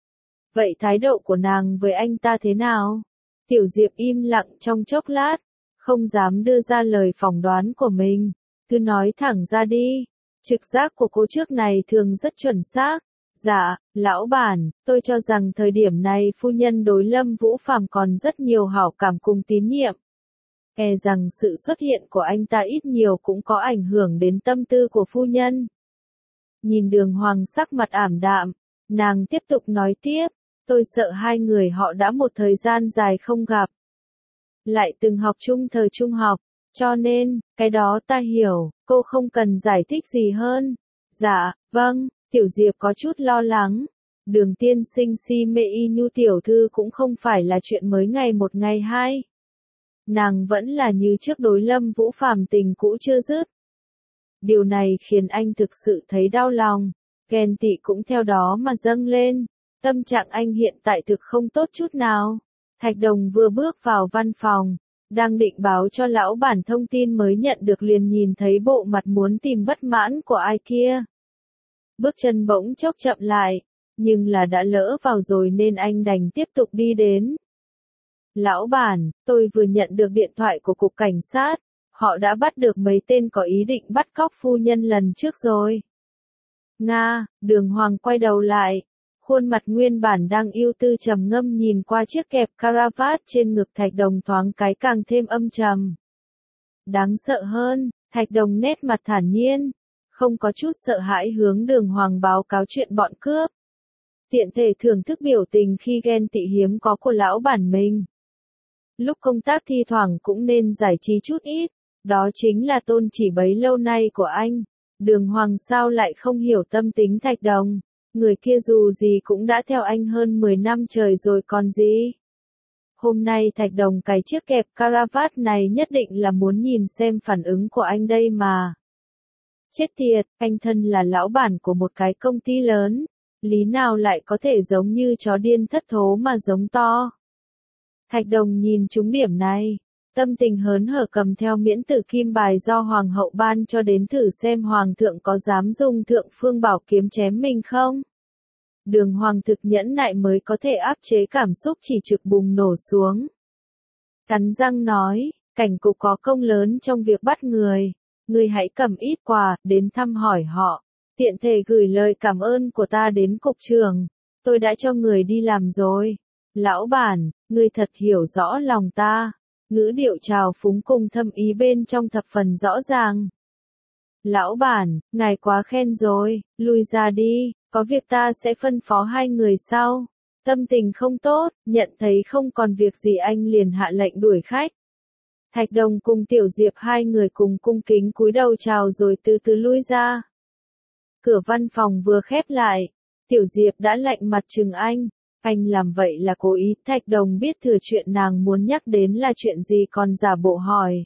A: Vậy thái độ của nàng với anh ta thế nào? Tiểu Diệp im lặng trong chốc lát, không dám đưa ra lời phỏng đoán của mình. Cứ nói thẳng ra đi. Trực giác của cô trước này thường rất chuẩn xác. Dạ, lão bản, tôi cho rằng thời điểm này phu nhân đối Lâm Vũ Phàm còn rất nhiều hảo cảm cùng tín nhiệm. E rằng sự xuất hiện của anh ta ít nhiều cũng có ảnh hưởng đến tâm tư của phu nhân. Nhìn Đường Hoàng sắc mặt ảm đạm, nàng tiếp tục nói tiếp, tôi sợ hai người họ đã một thời gian dài không gặp. Lại từng học chung thời trung học, cho nên, cái đó ta hiểu, cô không cần giải thích gì hơn. Dạ, vâng, Tiểu Diệp có chút lo lắng. Đường tiên sinh si mê Y Nhu tiểu thư cũng không phải là chuyện mới ngày một ngày hai. Nàng vẫn là như trước đối Lâm Vũ Phàm tình cũ chưa dứt. Điều này khiến anh thực sự thấy đau lòng, ghen tị cũng theo đó mà dâng lên. Tâm trạng anh hiện tại thực không tốt chút nào. Thạch Đồng vừa bước vào văn phòng, đang định báo cho lão bản thông tin mới nhận được liền nhìn thấy bộ mặt muốn tìm bất mãn của ai kia. Bước chân bỗng chốc chậm lại, nhưng là đã lỡ vào rồi nên anh đành tiếp tục đi đến. Lão bản, tôi vừa nhận được điện thoại của cục cảnh sát, họ đã bắt được mấy tên có ý định bắt cóc phu nhân lần trước rồi. Nga, Đường Hoàng quay đầu lại, khuôn mặt nguyên bản đang ưu tư trầm ngâm nhìn qua chiếc kẹp caravat trên ngực Thạch Đồng thoáng cái càng thêm âm trầm. Đáng sợ hơn, Thạch Đồng nét mặt thản nhiên, không có chút sợ hãi hướng Đường Hoàng báo cáo chuyện bọn cướp. Tiện thể thưởng thức biểu tình khi ghen tị hiếm có của lão bản mình. Lúc công tác thi thoảng cũng nên giải trí chút ít, đó chính là tôn chỉ bấy lâu nay của anh. Đường Hoàng sao lại không hiểu tâm tính Thạch Đồng, người kia dù gì cũng đã theo anh hơn mười năm trời rồi còn gì. Hôm nay Thạch Đồng cài chiếc kẹp caravat này nhất định là muốn nhìn xem phản ứng của anh đây mà. Chết tiệt, anh thân là lão bản của một cái công ty lớn, lý nào lại có thể giống như chó điên thất thố mà giống to. Thạch Đồng nhìn trúng điểm này, tâm tình hớn hở cầm theo miễn tử kim bài do Hoàng hậu ban cho đến thử xem Hoàng thượng có dám dùng thượng phương bảo kiếm chém mình không. Đường Hoàng thực nhẫn nại mới có thể áp chế cảm xúc chỉ trực bùng nổ xuống. Cắn răng nói, cảnh cục có công lớn trong việc bắt người, người hãy cầm ít quà, đến thăm hỏi họ, tiện thể gửi lời cảm ơn của ta đến cục trưởng, tôi đã cho người đi làm rồi. Lão bản, người thật hiểu rõ lòng ta. Ngữ điệu trào phúng cùng thâm ý bên trong thập phần rõ ràng. Lão bản, ngài quá khen rồi, lui ra đi, có việc ta sẽ phân phó hai người sau. Tâm tình không tốt, nhận thấy không còn việc gì anh liền hạ lệnh đuổi khách. Thạch Đồng cùng Tiểu Diệp hai người cùng cung kính cúi đầu chào rồi từ từ lui ra. Cửa văn phòng vừa khép lại, Tiểu Diệp đã lạnh mặt trừng anh. Anh làm vậy là cố ý. Thạch Đồng biết thừa chuyện nàng muốn nhắc đến là chuyện gì còn giả bộ hỏi.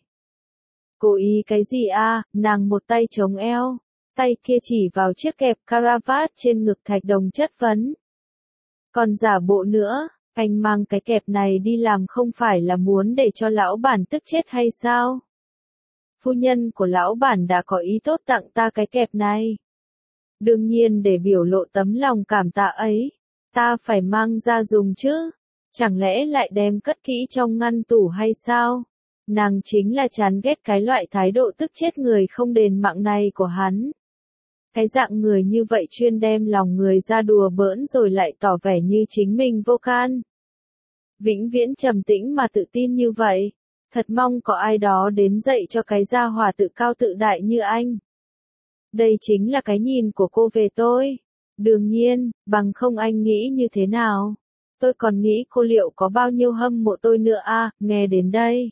A: Cố ý cái gì a? Nàng một tay chống eo, tay kia chỉ vào chiếc kẹp caravat trên ngực Thạch Đồng chất vấn. Còn giả bộ nữa, anh mang cái kẹp này đi làm không phải là muốn để cho lão bản tức chết hay sao? Phu nhân của lão bản đã có ý tốt tặng ta cái kẹp này. Đương nhiên để biểu lộ tấm lòng cảm tạ ấy, ta phải mang ra dùng chứ. Chẳng lẽ lại đem cất kỹ trong ngăn tủ hay sao? Nàng chính là chán ghét cái loại thái độ tức chết người không đền mạng này của hắn. Cái dạng người như vậy chuyên đem lòng người ra đùa bỡn rồi lại tỏ vẻ như chính mình vô can. Vĩnh viễn trầm tĩnh mà tự tin như vậy. Thật mong có ai đó đến dạy cho cái gia hỏa tự cao tự đại như anh. Đây chính là cái nhìn của cô về tôi. Đương nhiên, bằng không anh nghĩ như thế nào? Tôi còn nghĩ cô liệu có bao nhiêu hâm mộ tôi nữa à, nghe đến đây.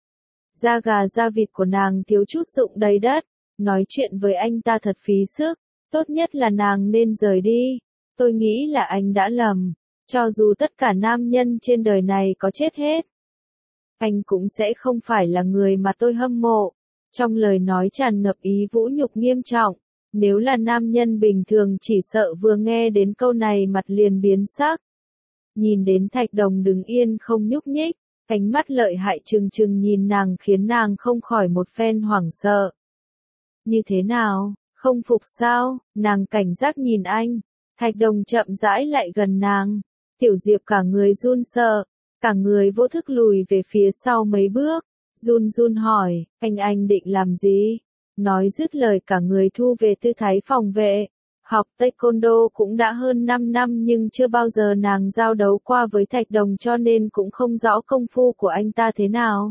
A: Da gà da vịt của nàng thiếu chút rụng đầy đất. Nói chuyện với anh ta thật phí sức. Tốt nhất là nàng nên rời đi. Tôi nghĩ là anh đã lầm. Cho dù tất cả nam nhân trên đời này có chết hết, anh cũng sẽ không phải là người mà tôi hâm mộ. Trong lời nói tràn ngập ý vũ nhục nghiêm trọng. Nếu là nam nhân bình thường chỉ sợ vừa nghe đến câu này mặt liền biến sắc. Nhìn đến Thạch Đồng đứng yên không nhúc nhích, ánh mắt lợi hại trừng trừng nhìn nàng khiến nàng không khỏi một phen hoảng sợ. Như thế nào, không phục sao? Nàng cảnh giác nhìn anh. Thạch Đồng chậm rãi lại gần nàng. Tiểu Diệp cả người run sợ, cả người vô thức lùi về phía sau mấy bước, run run hỏi, anh anh định làm gì? Nói dứt lời cả người thu về tư thái phòng vệ. Học taekwondo cũng đã hơn năm năm nhưng chưa bao giờ nàng giao đấu qua với Thạch Đồng cho nên cũng không rõ công phu của anh ta thế nào.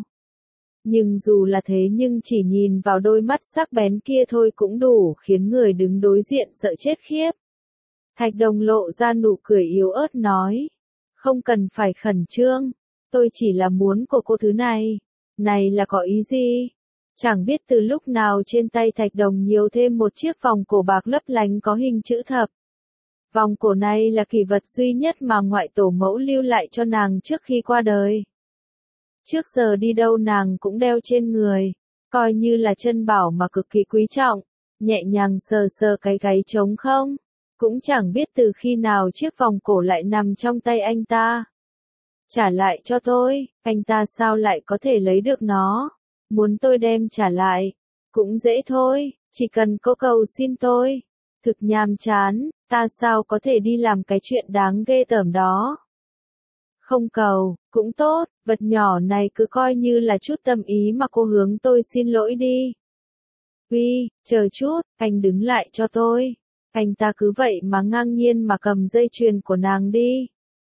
A: Nhưng dù là thế nhưng chỉ nhìn vào đôi mắt sắc bén kia thôi cũng đủ khiến người đứng đối diện sợ chết khiếp. Thạch Đồng lộ ra nụ cười yếu ớt nói. Không cần phải khẩn trương. Tôi chỉ là muốn của cô thứ này. Này là có ý gì? Chẳng biết từ lúc nào trên tay Thạch Đồng nhiều thêm một chiếc vòng cổ bạc lấp lánh có hình chữ thập. Vòng cổ này là kỷ vật duy nhất mà ngoại tổ mẫu lưu lại cho nàng trước khi qua đời. Trước giờ đi đâu nàng cũng đeo trên người. Coi như là chân bảo mà cực kỳ quý trọng. Nhẹ nhàng sờ sờ cái gáy trống không. Cũng chẳng biết từ khi nào chiếc vòng cổ lại nằm trong tay anh ta. Trả lại cho tôi, anh ta sao lại có thể lấy được nó? Muốn tôi đem trả lại? Cũng dễ thôi, chỉ cần cô cầu xin tôi. Thực nhàm chán, ta sao có thể đi làm cái chuyện đáng ghê tởm đó? Không cầu, cũng tốt, vật nhỏ này cứ coi như là chút tâm ý mà cô hướng tôi xin lỗi đi. Uy, chờ chút, anh đứng lại cho tôi. Anh ta cứ vậy mà ngang nhiên mà cầm dây chuyền của nàng đi.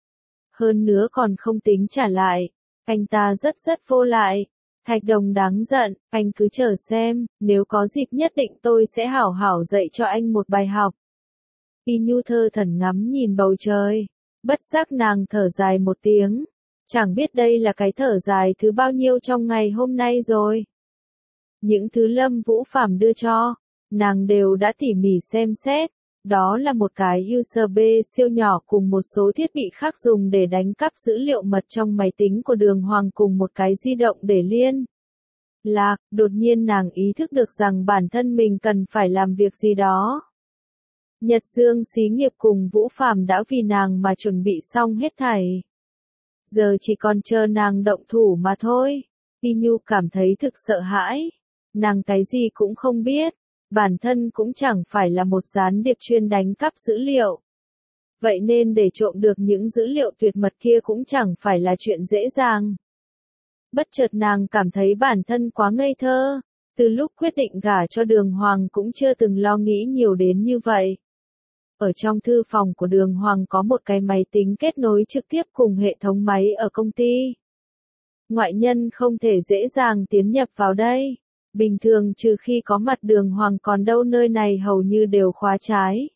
A: Hơn nữa còn không tính trả lại. Anh ta rất rất vô lại. Thạch Đồng đáng giận, anh cứ chờ xem, nếu có dịp nhất định tôi sẽ hảo hảo dạy cho anh một bài học. Y Nhu thơ thẩn ngắm nhìn bầu trời. Bất giác nàng thở dài một tiếng. Chẳng biết đây là cái thở dài thứ bao nhiêu trong ngày hôm nay rồi. Những thứ Lâm Vũ Phàm đưa cho, nàng đều đã tỉ mỉ xem xét. Đó là một cái u ét bê siêu nhỏ cùng một số thiết bị khác dùng để đánh cắp dữ liệu mật trong máy tính của Đường Hoàng cùng một cái di động để liên lạc. Đột nhiên nàng ý thức được rằng bản thân mình cần phải làm việc gì đó. Nhật Dương xí nghiệp cùng Vũ Phàm đã vì nàng mà chuẩn bị xong hết thảy. Giờ chỉ còn chờ nàng động thủ mà thôi. Y Nhu cảm thấy thực sợ hãi. Nàng cái gì cũng không biết. Bản thân cũng chẳng phải là một gián điệp chuyên đánh cắp dữ liệu. Vậy nên để trộm được những dữ liệu tuyệt mật kia cũng chẳng phải là chuyện dễ dàng. Bất chợt nàng cảm thấy bản thân quá ngây thơ. Từ lúc quyết định gả cho Đường Hoàng cũng chưa từng lo nghĩ nhiều đến như vậy. Ở trong thư phòng của Đường Hoàng có một cái máy tính kết nối trực tiếp cùng hệ thống máy ở công ty. Ngoại nhân không thể dễ dàng tiến nhập vào đây. Bình thường trừ khi có mặt Đường Hoàng còn đâu nơi này hầu như đều khóa trái.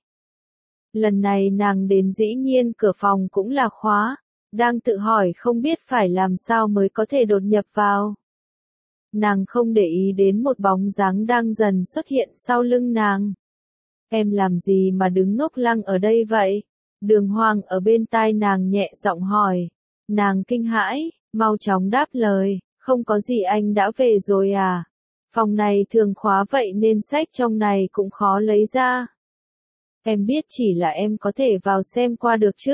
A: Lần này nàng đến dĩ nhiên cửa phòng cũng là khóa, đang tự hỏi không biết phải làm sao mới có thể đột nhập vào. Nàng không để ý đến một bóng dáng đang dần xuất hiện sau lưng nàng. Em làm gì mà đứng ngốc lăng ở đây vậy? Đường Hoàng ở bên tai nàng nhẹ giọng hỏi. Nàng kinh hãi, mau chóng đáp lời, không có gì, anh đã về rồi à? Phòng này thường khóa vậy nên sách trong này cũng khó lấy ra. Em biết, chỉ là em có thể vào xem qua được chứ?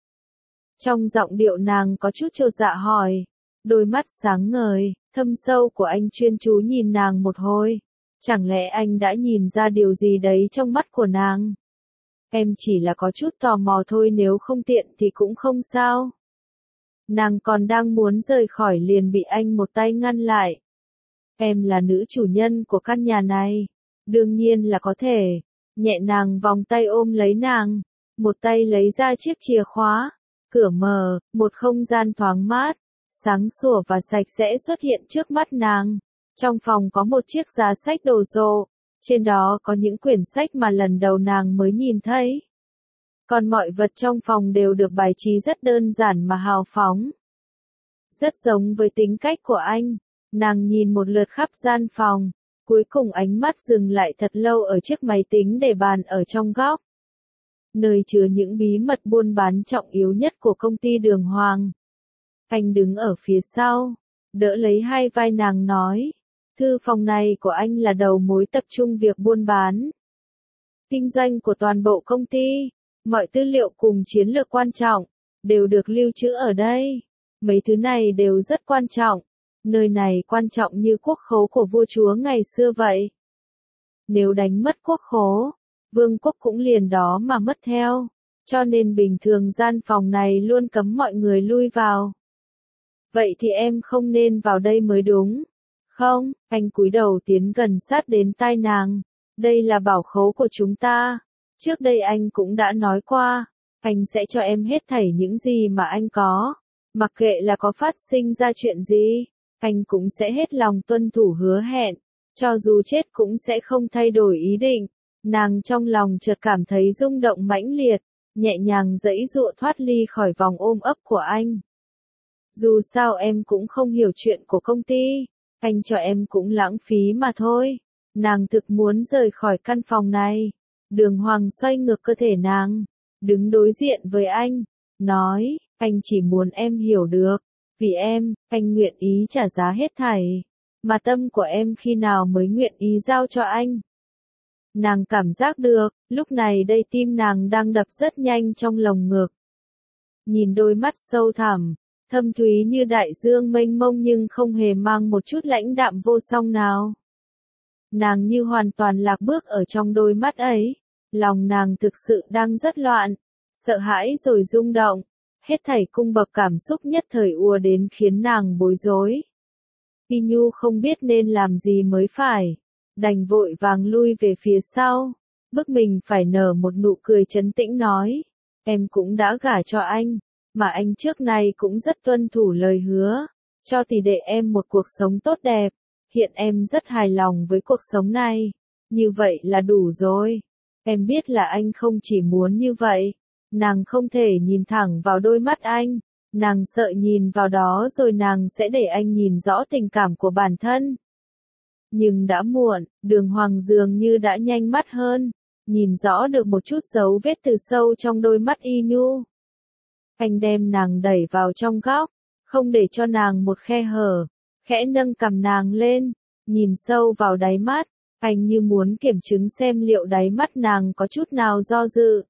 A: Trong giọng điệu nàng có chút chột dạ hỏi. Đôi mắt sáng ngời, thâm sâu của anh chuyên chú nhìn nàng một hồi. Chẳng lẽ anh đã nhìn ra điều gì đấy trong mắt của nàng? Em chỉ là có chút tò mò thôi, nếu không tiện thì cũng không sao. Nàng còn đang muốn rời khỏi liền bị anh một tay ngăn lại. Em là nữ chủ nhân của căn nhà này. Đương nhiên là có thể. Nhẹ nàng vòng tay ôm lấy nàng. Một tay lấy ra chiếc chìa khóa. Cửa mở, một không gian thoáng mát, sáng sủa và sạch sẽ xuất hiện trước mắt nàng. Trong phòng có một chiếc giá sách đồ sộ. Trên đó có những quyển sách mà lần đầu nàng mới nhìn thấy. Còn mọi vật trong phòng đều được bài trí rất đơn giản mà hào phóng. Rất giống với tính cách của anh. Nàng nhìn một lượt khắp gian phòng. Cuối cùng ánh mắt dừng lại thật lâu ở chiếc máy tính để bàn ở trong góc. Nơi chứa những bí mật buôn bán trọng yếu nhất của công ty Đường Hoàng. Anh đứng ở phía sau, đỡ lấy hai vai nàng nói. Thư phòng này của anh là đầu mối tập trung việc buôn bán, kinh doanh của toàn bộ công ty. Mọi tư liệu cùng chiến lược quan trọng, đều được lưu trữ ở đây. Mấy thứ này đều rất quan trọng. Nơi này quan trọng như quốc khố của vua chúa ngày xưa vậy. Nếu đánh mất quốc khố, vương quốc cũng liền đó mà mất theo. Cho nên bình thường gian phòng này luôn cấm mọi người lui vào. Vậy thì em không nên vào đây mới đúng. Không, anh cúi đầu tiến gần sát đến tai nàng. Đây là bảo khố của chúng ta. Trước đây anh cũng đã nói qua, anh sẽ cho em hết thảy những gì mà anh có. Mặc kệ là có phát sinh ra chuyện gì, anh cũng sẽ hết lòng tuân thủ hứa hẹn. Cho dù chết cũng sẽ không thay đổi ý định. Nàng trong lòng chợt cảm thấy rung động mãnh liệt, nhẹ nhàng giãy giụa thoát ly khỏi vòng ôm ấp của anh. Dù sao em cũng không hiểu chuyện của công ty, anh cho em cũng lãng phí mà thôi. Nàng thực muốn rời khỏi căn phòng này. Đường Hoàng xoay ngược cơ thể nàng, đứng đối diện với anh, nói, anh chỉ muốn em hiểu được. Vì em, anh nguyện ý trả giá hết thảy. Mà tâm của em khi nào mới nguyện ý giao cho anh? Nàng cảm giác được, lúc này đây tim nàng đang đập rất nhanh trong lồng ngực. Nhìn đôi mắt sâu thẳm, thâm thúy như đại dương mênh mông nhưng không hề mang một chút lãnh đạm vô song nào. Nàng như hoàn toàn lạc bước ở trong đôi mắt ấy. Lòng nàng thực sự đang rất loạn, sợ hãi rồi rung động. Hết thảy cung bậc cảm xúc nhất thời ùa đến khiến nàng bối rối. Y Nhu không biết nên làm gì mới phải. Đành vội vàng lui về phía sau. Bức mình phải nở một nụ cười trấn tĩnh nói. Em cũng đã gả cho anh. Mà anh trước này cũng rất tuân thủ lời hứa. Cho tỷ đệ em một cuộc sống tốt đẹp. Hiện em rất hài lòng với cuộc sống này. Như vậy là đủ rồi. Em biết là anh không chỉ muốn như vậy. Nàng không thể nhìn thẳng vào đôi mắt anh. Nàng sợ nhìn vào đó rồi nàng sẽ để anh nhìn rõ tình cảm của bản thân. Nhưng đã muộn, Đường Hoàng dường như đã nhanh mắt hơn. Nhìn rõ được một chút dấu vết từ sâu trong đôi mắt Y Nhu. Anh đem nàng đẩy vào trong góc, không để cho nàng một khe hở. Khẽ nâng cằm nàng lên, nhìn sâu vào đáy mắt. Anh như muốn kiểm chứng xem liệu đáy mắt nàng có chút nào do dự.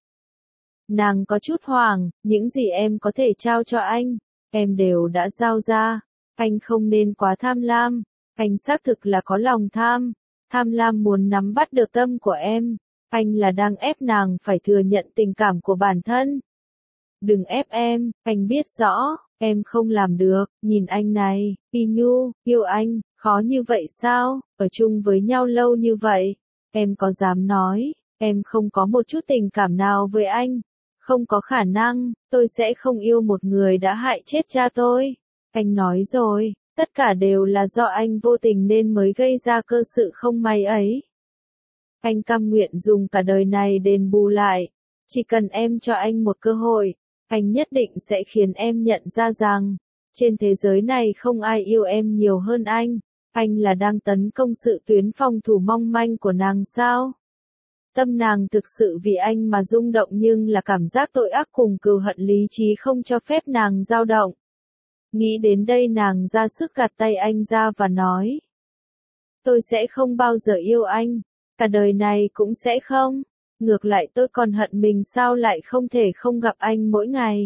A: Nàng có chút hoảng, những gì em có thể trao cho anh, em đều đã giao ra. Anh không nên quá tham lam. Anh xác thực là có lòng tham. Tham lam muốn nắm bắt được tâm của em. Anh là đang ép nàng phải thừa nhận tình cảm của bản thân. Đừng ép em, anh biết rõ, em không làm được. Nhìn anh này, Y Nhu, yêu anh, khó như vậy sao? Ở chung với nhau lâu như vậy, em có dám nói, em không có một chút tình cảm nào với anh? Không có khả năng, tôi sẽ không yêu một người đã hại chết cha tôi. Anh nói rồi, Tất cả đều là do anh vô tình nên mới gây ra cơ sự không may ấy. Anh cam nguyện dùng cả đời này đền bù lại. Chỉ cần em cho anh một cơ hội, anh nhất định sẽ khiến em nhận ra rằng, trên thế giới này không ai yêu em nhiều hơn anh. Anh là đang tấn công sự tuyến phòng thủ mong manh của nàng sao? Tâm nàng thực sự vì anh mà rung động nhưng là cảm giác tội ác cùng cừu hận lý trí không cho phép nàng dao động. Nghĩ đến đây nàng ra sức gạt tay anh ra và nói. Tôi sẽ không bao giờ yêu anh, cả đời này cũng sẽ không. Ngược lại tôi còn hận mình sao lại không thể không gặp anh mỗi ngày.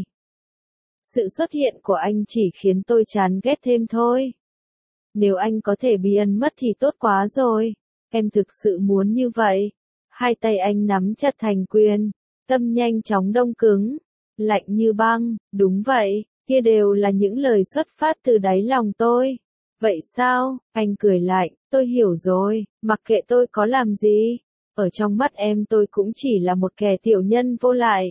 A: Sự xuất hiện của anh chỉ khiến tôi chán ghét thêm thôi. Nếu anh có thể biến mất thì tốt quá rồi. Em thực sự muốn như vậy. Hai tay anh nắm chặt thành quyền, tâm nhanh chóng đông cứng, lạnh như băng. Đúng vậy, kia đều là những lời xuất phát từ đáy lòng tôi. Vậy sao? Anh cười lạnh, tôi hiểu rồi, mặc kệ tôi có làm gì. Ở trong mắt em tôi cũng chỉ là một kẻ tiểu nhân vô lại.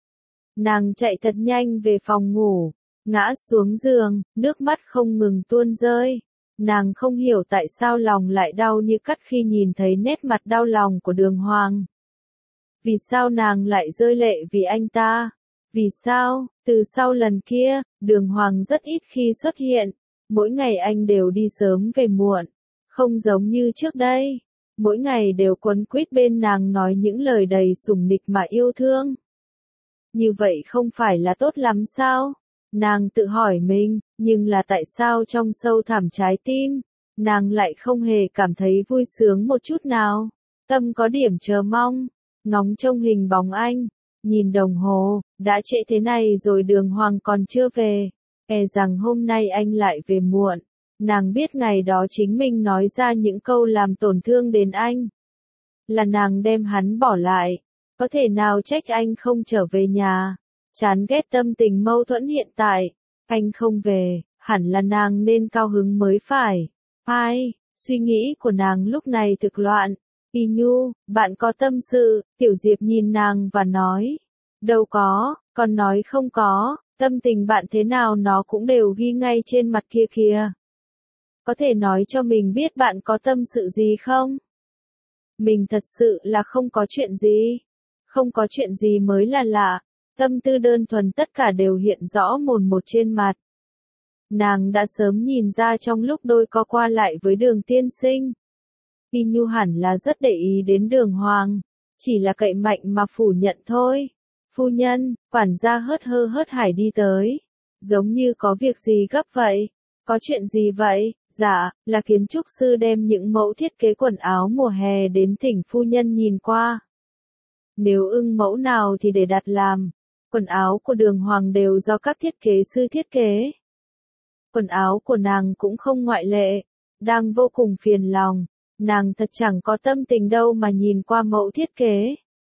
A: Nàng chạy thật nhanh về phòng ngủ, ngã xuống giường, nước mắt không ngừng tuôn rơi. Nàng không hiểu tại sao lòng lại đau như cắt khi nhìn thấy nét mặt đau lòng của Đường Hoàng. Vì sao nàng lại rơi lệ vì anh ta? Vì sao, từ sau lần kia, Đường Hoàng rất ít khi xuất hiện. Mỗi ngày anh đều đi sớm về muộn. Không giống như trước đây. Mỗi ngày đều quấn quýt bên nàng nói những lời đầy sủng nịch mà yêu thương. Như vậy không phải là tốt lắm sao? Nàng tự hỏi mình, nhưng là tại sao trong sâu thẳm trái tim, nàng lại không hề cảm thấy vui sướng một chút nào. Tâm có điểm chờ mong, ngóng trông hình bóng anh, nhìn đồng hồ, đã trễ thế này rồi Đường Hoàng còn chưa về, e rằng hôm nay anh lại về muộn. Nàng biết ngày đó chính mình nói ra những câu làm tổn thương đến anh. Là nàng đem hắn bỏ lại, có thể nào trách anh không trở về nhà. Chán ghét tâm tình mâu thuẫn hiện tại, anh không về, hẳn là nàng nên cao hứng mới phải. Ai, suy nghĩ của nàng lúc này thực loạn. Y Nhu, bạn có tâm sự, Tiểu Diệp nhìn nàng và nói. Đâu có, còn nói không có, tâm tình bạn thế nào nó cũng đều ghi ngay trên mặt kia kìa. Có thể nói cho mình biết bạn có tâm sự gì không? Mình thật sự là không có chuyện gì. Không có chuyện gì mới là lạ. Tâm tư đơn thuần tất cả đều hiện rõ mồn một trên mặt. Nàng đã sớm nhìn ra trong lúc đôi co qua lại với Đường tiên sinh. Y Nhu hẳn là rất để ý đến Đường Hoàng. Chỉ là cậy mạnh mà phủ nhận thôi. Phu nhân, quản gia hớt hơ hớt hải đi tới. Giống như có việc gì gấp vậy. Có chuyện gì vậy? Dạ, là kiến trúc sư đem những mẫu thiết kế quần áo mùa hè đến thỉnh phu nhân nhìn qua. Nếu ưng mẫu nào thì để đặt làm. Quần áo của Đường Hoàng đều do các thiết kế sư thiết kế. Quần áo của nàng cũng không ngoại lệ. Đang vô cùng phiền lòng. Nàng thật chẳng có tâm tình đâu mà nhìn qua mẫu thiết kế.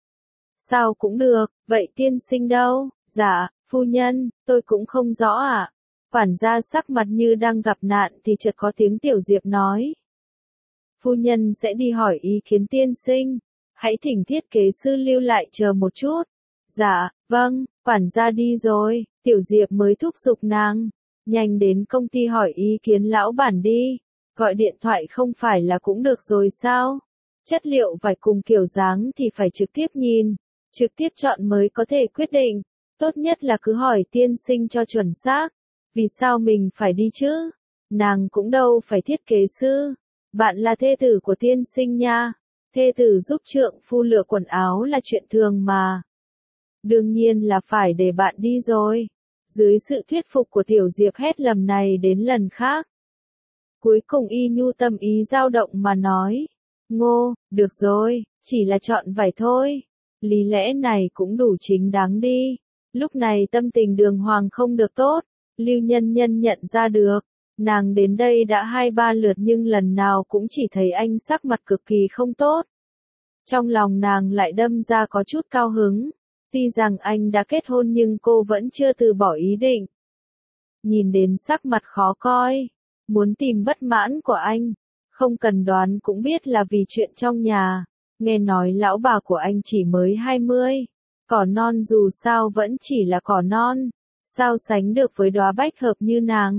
A: Sao cũng được, vậy tiên sinh đâu? Dạ, phu nhân, tôi cũng không rõ ạ. À. Quản gia sắc mặt như đang gặp nạn thì chợt có tiếng Tiểu Diệp nói. Phu nhân sẽ đi hỏi ý kiến tiên sinh. Hãy thỉnh thiết kế sư lưu lại chờ một chút. Dạ, vâng, quản gia đi rồi, Tiểu Diệp mới thúc giục nàng. Nhanh đến công ty hỏi ý kiến lão bản đi. Gọi điện thoại không phải là cũng được rồi sao? Chất liệu vải cùng kiểu dáng thì phải trực tiếp nhìn. Trực tiếp chọn mới có thể quyết định. Tốt nhất là cứ hỏi tiên sinh cho chuẩn xác. Vì sao mình phải đi chứ? Nàng cũng đâu phải thiết kế sư. Bạn là thê tử của tiên sinh nha. Thê tử giúp trượng phu lựa quần áo là chuyện thường mà. Đương nhiên là phải để bạn đi rồi. Dưới sự thuyết phục của Tiểu Diệp hết lần này đến lần khác. Cuối cùng Y Nhu tâm ý dao động mà nói. Ngô, được rồi, chỉ là chọn vải thôi. Lý lẽ này cũng đủ chính đáng đi. Lúc này tâm tình Đường Hoàng không được tốt. Lưu Nhân Nhân nhận ra được. Nàng đến đây đã hai ba lượt nhưng lần nào cũng chỉ thấy anh sắc mặt cực kỳ không tốt. Trong lòng nàng lại đâm ra có chút cao hứng. Tuy rằng anh đã kết hôn nhưng cô vẫn chưa từ bỏ ý định. Nhìn đến sắc mặt khó coi. Muốn tìm bất mãn của anh. Không cần đoán cũng biết là vì chuyện trong nhà. Nghe nói lão bà của anh chỉ mới hai mươi. Cỏ non dù sao vẫn chỉ là cỏ non. Sao sánh được với đóa bách hợp như nàng.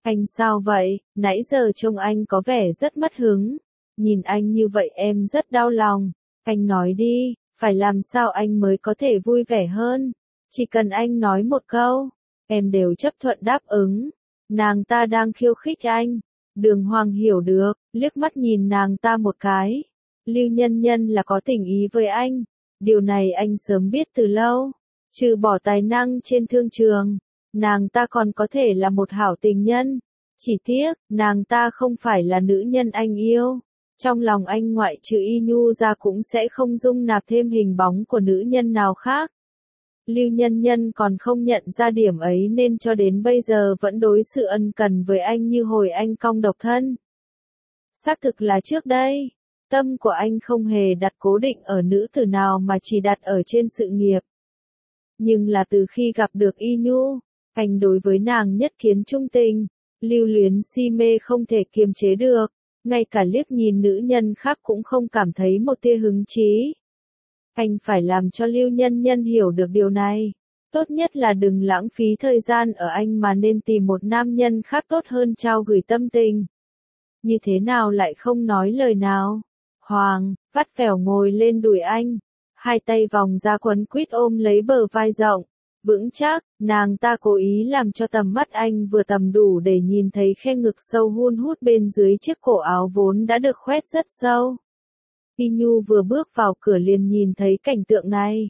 A: Anh sao vậy, nãy giờ trông anh có vẻ rất mất hứng. Nhìn anh như vậy em rất đau lòng. Anh nói đi, phải làm sao anh mới có thể vui vẻ hơn. Chỉ cần anh nói một câu, em đều chấp thuận đáp ứng. Nàng ta đang khiêu khích anh. Đường Hoàng hiểu được, liếc mắt nhìn nàng ta một cái. Lưu Nhân Nhân là có tình ý với anh. Điều này anh sớm biết từ lâu. Trừ bỏ tài năng trên thương trường, nàng ta còn có thể là một hảo tình nhân. Chỉ tiếc, nàng ta không phải là nữ nhân anh yêu. Trong lòng anh ngoại trừ Y Nhu ra cũng sẽ không dung nạp thêm hình bóng của nữ nhân nào khác. Lưu Nhân Nhân còn không nhận ra điểm ấy nên cho đến bây giờ vẫn đối xử ân cần với anh như hồi anh cong độc thân. Xác thực là trước đây, tâm của anh không hề đặt cố định ở nữ tử nào mà chỉ đặt ở trên sự nghiệp. Nhưng là từ khi gặp được Y Nhu, anh đối với nàng nhất kiến trung tình, lưu luyến si mê không thể kiềm chế được, ngay cả liếc nhìn nữ nhân khác cũng không cảm thấy một tia hứng chí. Anh phải làm cho Lưu Nhân Nhân hiểu được điều này. Tốt nhất là đừng lãng phí thời gian ở anh mà nên tìm một nam nhân khác tốt hơn trao gửi tâm tình. Như thế nào lại không nói lời nào? Hoàng, vắt vẻo ngồi lên đùi anh. Hai tay vòng ra quấn quýt ôm lấy bờ vai rộng, vững chắc, nàng ta cố ý làm cho tầm mắt anh vừa tầm đủ để nhìn thấy khe ngực sâu hun hút bên dưới chiếc cổ áo vốn đã được khoét rất sâu. Y Nhu vừa bước vào cửa liền nhìn thấy cảnh tượng này.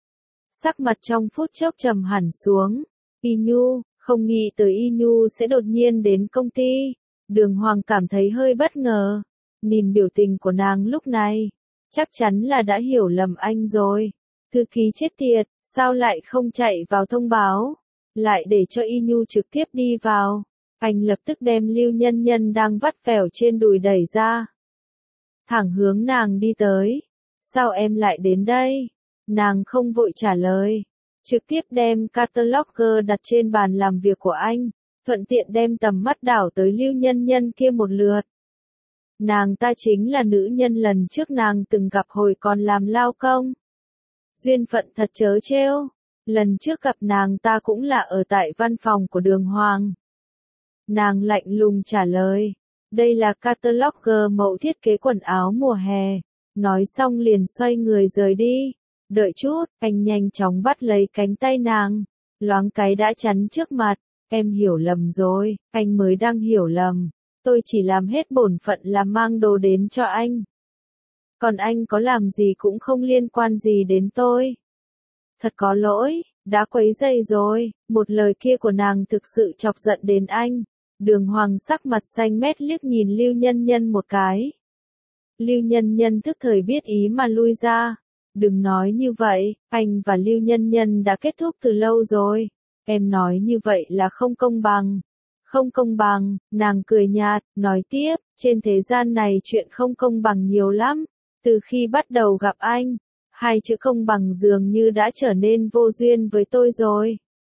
A: Sắc mặt trong phút chốc trầm hẳn xuống. Y Nhu, không nghĩ tới Y Nhu sẽ đột nhiên đến công ty. Đường Hoàng cảm thấy hơi bất ngờ. Nhìn biểu tình của nàng lúc này, chắc chắn là đã hiểu lầm anh rồi. Thư ký chết tiệt, sao lại không chạy vào thông báo, lại để cho Y Nhu trực tiếp đi vào. Anh lập tức đem Lưu Nhân Nhân đang vắt vẻo trên đùi đẩy ra. Thẳng hướng nàng đi tới. Sao em lại đến đây? Nàng không vội trả lời. Trực tiếp đem catalogger đặt trên bàn làm việc của anh, thuận tiện đem tầm mắt đảo tới Lưu Nhân Nhân kia một lượt. Nàng ta chính là nữ nhân lần trước nàng từng gặp hồi còn làm lao công. Duyên phận thật trớ trêu. Lần trước gặp nàng ta cũng là ở tại văn phòng của Đường Hoàng. Nàng lạnh lùng trả lời. Đây là catalogger mẫu thiết kế quần áo mùa hè. Nói xong liền xoay người rời đi. Đợi chút, anh nhanh chóng bắt lấy cánh tay nàng. Loáng cái đã chắn trước mặt. Em hiểu lầm rồi, anh mới đang hiểu lầm. Tôi chỉ làm hết bổn phận là mang đồ đến cho anh. Còn anh có làm gì cũng không liên quan gì đến tôi. Thật có lỗi, đã quấy rầy rồi. Một lời kia của nàng thực sự chọc giận đến anh. Đường Hoàng sắc mặt xanh mét liếc nhìn Lưu Nhân Nhân một cái. Lưu Nhân Nhân thức thời biết ý mà lui ra. Đừng nói như vậy, anh và Lưu Nhân Nhân đã kết thúc từ lâu rồi. Em nói như vậy là không công bằng. Không công bằng, nàng cười nhạt, nói tiếp, trên thế gian này chuyện không công bằng nhiều lắm. Từ khi bắt đầu gặp anh, hai chữ công bằng dường như đã trở nên vô duyên với tôi rồi.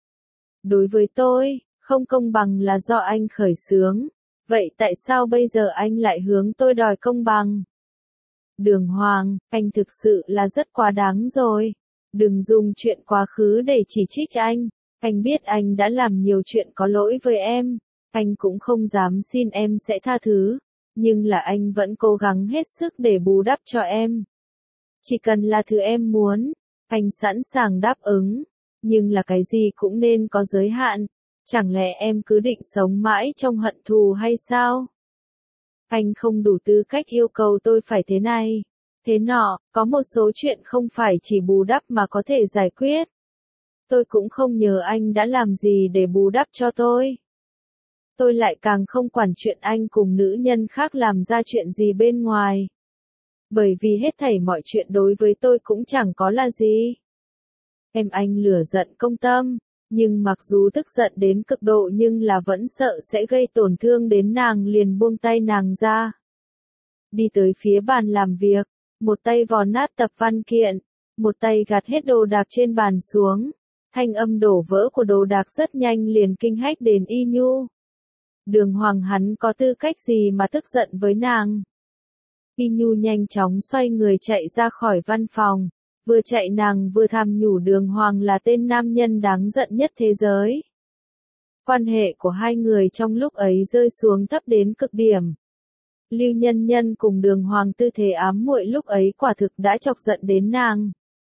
A: Đối với tôi, không công bằng là do anh khởi xướng. Vậy tại sao bây giờ anh lại hướng tôi đòi công bằng? Đường Hoàng, anh thực sự là rất quá đáng rồi. Đừng dùng chuyện quá khứ để chỉ trích anh. Anh biết anh đã làm nhiều chuyện có lỗi với em. Anh cũng không dám xin em sẽ tha thứ. Nhưng là anh vẫn cố gắng hết sức để bù đắp cho em. Chỉ cần là thứ em muốn, anh sẵn sàng đáp ứng. Nhưng là cái gì cũng nên có giới hạn. Chẳng lẽ em cứ định sống mãi trong hận thù hay sao? Anh không đủ tư cách yêu cầu tôi phải thế này, thế nọ, có một số chuyện không phải chỉ bù đắp mà có thể giải quyết. Tôi cũng không nhớ anh đã làm gì để bù đắp cho tôi. Tôi lại càng không quản chuyện anh cùng nữ nhân khác làm ra chuyện gì bên ngoài. Bởi vì hết thảy mọi chuyện đối với tôi cũng chẳng có là gì. Em anh lửa giận công tâm, nhưng mặc dù tức giận đến cực độ nhưng là vẫn sợ sẽ gây tổn thương đến nàng liền buông tay nàng ra. Đi tới phía bàn làm việc, một tay vò nát tập văn kiện, một tay gạt hết đồ đạc trên bàn xuống. Thanh âm đổ vỡ của đồ đạc rất nhanh liền kinh hách đến Y Nhu. Đường Hoàng hắn có tư cách gì mà tức giận với nàng? Y Nhu nhanh chóng xoay người chạy ra khỏi văn phòng. Vừa chạy nàng vừa thầm nhủ Đường Hoàng là tên nam nhân đáng giận nhất thế giới. Quan hệ của hai người trong lúc ấy rơi xuống thấp đến cực điểm. Lưu Nhân Nhân cùng Đường Hoàng tư thế ám muội lúc ấy quả thực đã chọc giận đến nàng.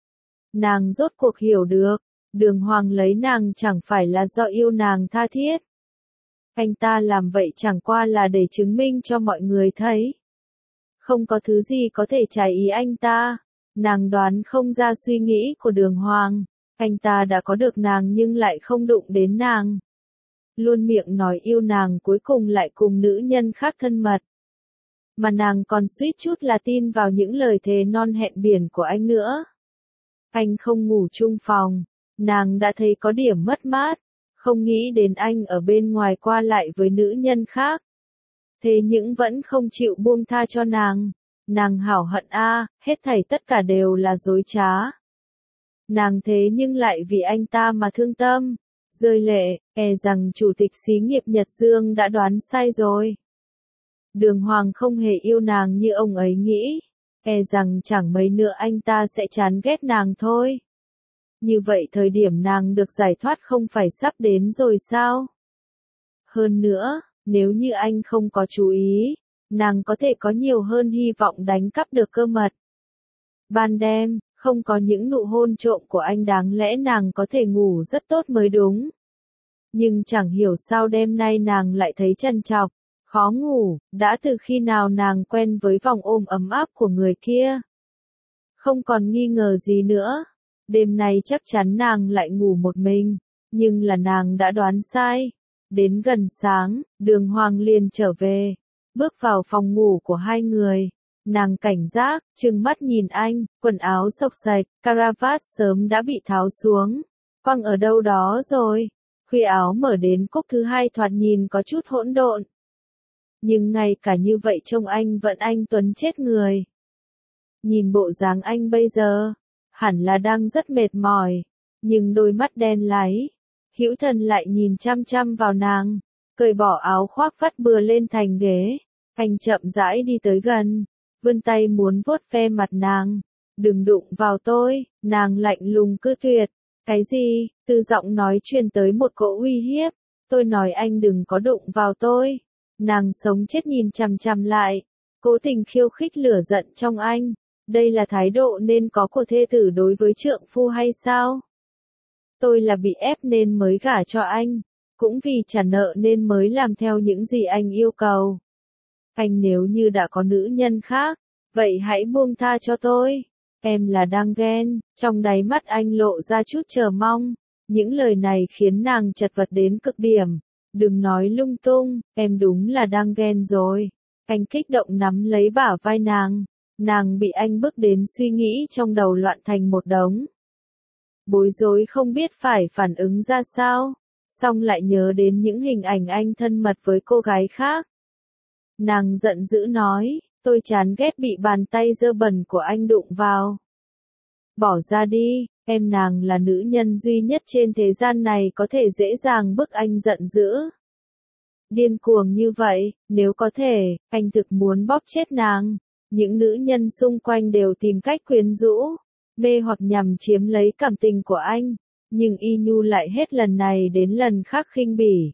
A: Nàng rốt cuộc hiểu được, Đường Hoàng lấy nàng chẳng phải là do yêu nàng tha thiết. Anh ta làm vậy chẳng qua là để chứng minh cho mọi người thấy. Không có thứ gì có thể trái ý anh ta. Nàng đoán không ra suy nghĩ của Đường Hoàng. Anh ta đã có được nàng nhưng lại không đụng đến nàng. Luôn miệng nói yêu nàng cuối cùng lại cùng nữ nhân khác thân mật. Mà nàng còn suýt chút là tin vào những lời thề non hẹn biển của anh nữa. Anh không ngủ chung phòng. Nàng đã thấy có điểm mất mát. Không nghĩ đến anh ở bên ngoài qua lại với nữ nhân khác. Thế nhưng vẫn không chịu buông tha cho nàng. Nàng hảo hận a, hết thảy tất cả đều là dối trá. Nàng thế nhưng lại vì anh ta mà thương tâm, rơi lệ, e rằng chủ tịch xí nghiệp Nhật Dương đã đoán sai rồi. Đường Hoàng không hề yêu nàng như ông ấy nghĩ, e rằng chẳng mấy nữa anh ta sẽ chán ghét nàng thôi. Như vậy thời điểm nàng được giải thoát không phải sắp đến rồi sao? Hơn nữa, nếu như anh không có chú ý, nàng có thể có nhiều hơn hy vọng đánh cắp được cơ mật. Ban đêm, không có những nụ hôn trộm của anh đáng lẽ nàng có thể ngủ rất tốt mới đúng. Nhưng chẳng hiểu sao đêm nay nàng lại thấy trằn trọc, khó ngủ, đã từ khi nào nàng quen với vòng ôm ấm áp của người kia. Không còn nghi ngờ gì nữa, đêm nay chắc chắn nàng lại ngủ một mình, nhưng là nàng đã đoán sai. Đến gần sáng, Đường Hoàng liền trở về, bước vào phòng ngủ của hai người. Nàng cảnh giác, trừng mắt nhìn anh, quần áo xộc xạch, caravat sớm đã bị tháo xuống. Quăng ở đâu đó rồi. Khuy áo mở đến cúc thứ hai thoạt nhìn có chút hỗn độn. Nhưng ngay cả như vậy trông anh vẫn anh tuấn chết người. Nhìn bộ dáng anh bây giờ, hẳn là đang rất mệt mỏi, nhưng đôi mắt đen láy. Hữu Thần lại nhìn chăm chăm vào nàng, cởi bỏ áo khoác vắt bừa lên thành ghế. Anh chậm rãi đi tới gần, vươn tay muốn vuốt ve mặt nàng. Đừng đụng vào tôi, nàng lạnh lùng cự tuyệt. Cái gì? Từ giọng nói truyền tới một cỗ uy hiếp. Tôi nói anh đừng có đụng vào tôi. Nàng sống chết nhìn chằm chằm lại, cố tình khiêu khích lửa giận trong anh. Đây là thái độ nên có của thê tử đối với trượng phu hay sao? Tôi là bị ép nên mới gả cho anh, cũng vì trả nợ nên mới làm theo những gì anh yêu cầu. Anh nếu như đã có nữ nhân khác, vậy hãy buông tha cho tôi. Em là đang ghen, trong đáy mắt anh lộ ra chút chờ mong. Những lời này khiến nàng chật vật đến cực điểm. Đừng nói lung tung, em đúng là đang ghen rồi. Anh kích động nắm lấy bả vai nàng. Nàng bị anh bức đến suy nghĩ trong đầu loạn thành một đống. Bối rối không biết phải phản ứng ra sao. Xong lại nhớ đến những hình ảnh anh thân mật với cô gái khác. Nàng giận dữ nói, tôi chán ghét bị bàn tay dơ bẩn của anh đụng vào. Bỏ ra đi, em nàng là nữ nhân duy nhất trên thế gian này có thể dễ dàng bức anh giận dữ. Điên cuồng như vậy, nếu có thể, anh thực muốn bóp chết nàng. Những nữ nhân xung quanh đều tìm cách quyến rũ, mê hoặc nhằm chiếm lấy cảm tình của anh. Nhưng Y Nhu lại hết lần này đến lần khác khinh bỉ.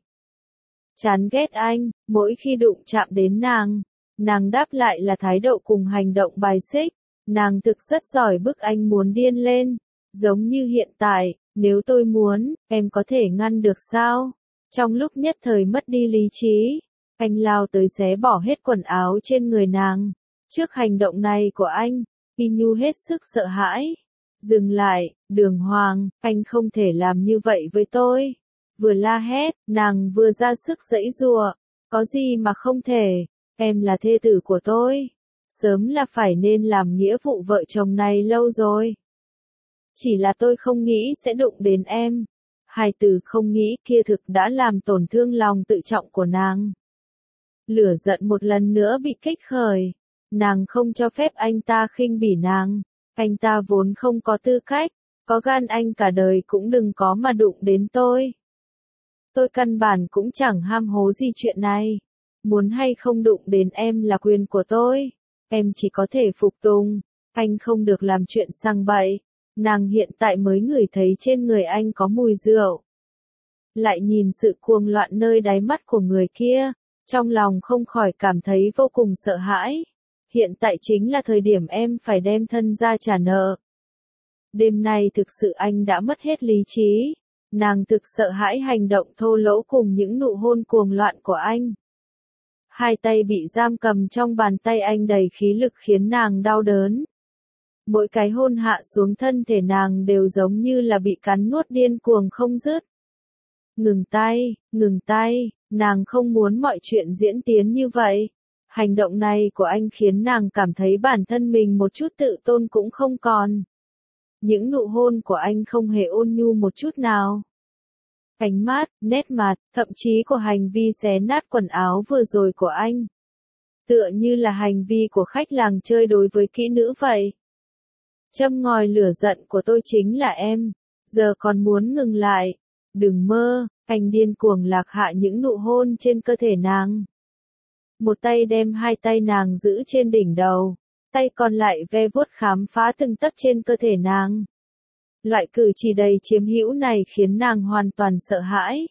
A: Chán ghét anh, mỗi khi đụng chạm đến nàng, nàng đáp lại là thái độ cùng hành động bài xích. Nàng thực rất giỏi bức anh muốn điên lên, giống như hiện tại, nếu tôi muốn, em có thể ngăn được sao? Trong lúc nhất thời mất đi lý trí, anh lao tới xé bỏ hết quần áo trên người nàng. Trước hành động này của anh, Y Nhu hết sức sợ hãi. Dừng lại, Đường Hoàng, anh không thể làm như vậy với tôi. Vừa la hét, nàng vừa ra sức giãy giụa. Có gì mà không thể, em là thê tử của tôi. Sớm là phải nên làm nghĩa vụ vợ chồng này lâu rồi. Chỉ là tôi không nghĩ sẽ đụng đến em. Hai từ không nghĩ kia thực đã làm tổn thương lòng tự trọng của nàng. Lửa giận một lần nữa bị kích khởi. Nàng không cho phép anh ta khinh bỉ nàng. Anh ta vốn không có tư cách. Có gan anh cả đời cũng đừng có mà đụng đến tôi. Tôi căn bản cũng chẳng ham hố gì chuyện này. Muốn hay không đụng đến em là quyền của tôi. Em chỉ có thể phục tùng. Anh không được làm chuyện sang bậy. Nàng hiện tại mới ngửi thấy trên người anh có mùi rượu. lại nhìn sự cuồng loạn nơi đáy mắt của người kia, trong lòng không khỏi cảm thấy vô cùng sợ hãi. Hiện tại chính là thời điểm em phải đem thân ra trả nợ. Đêm nay thực sự anh đã mất hết lý trí. Nàng thực sợ hãi hành động thô lỗ cùng những nụ hôn cuồng loạn của anh. Hai tay bị giam cầm trong bàn tay anh đầy khí lực khiến nàng đau đớn. Mỗi cái hôn hạ xuống thân thể nàng đều giống như là bị cắn nuốt điên cuồng không dứt. Ngừng tay, ngừng tay, nàng không muốn mọi chuyện diễn tiến như vậy. Hành động này của anh khiến nàng cảm thấy bản thân mình một chút tự tôn cũng không còn. Những nụ hôn của anh không hề ôn nhu một chút nào. Ánh mắt, nét mặt, thậm chí của hành vi xé nát quần áo vừa rồi của anh. Tựa như là hành vi của khách làng chơi đối với kỹ nữ vậy. Châm ngòi lửa giận của tôi chính là em, giờ còn muốn ngừng lại. Đừng mơ, anh điên cuồng lạc hạ những nụ hôn trên cơ thể nàng. Một tay đem hai tay nàng giữ trên đỉnh đầu, tay còn lại ve vuốt khám phá từng tấc trên cơ thể nàng. Loại cử chỉ đầy chiếm hữu này khiến nàng hoàn toàn sợ hãi.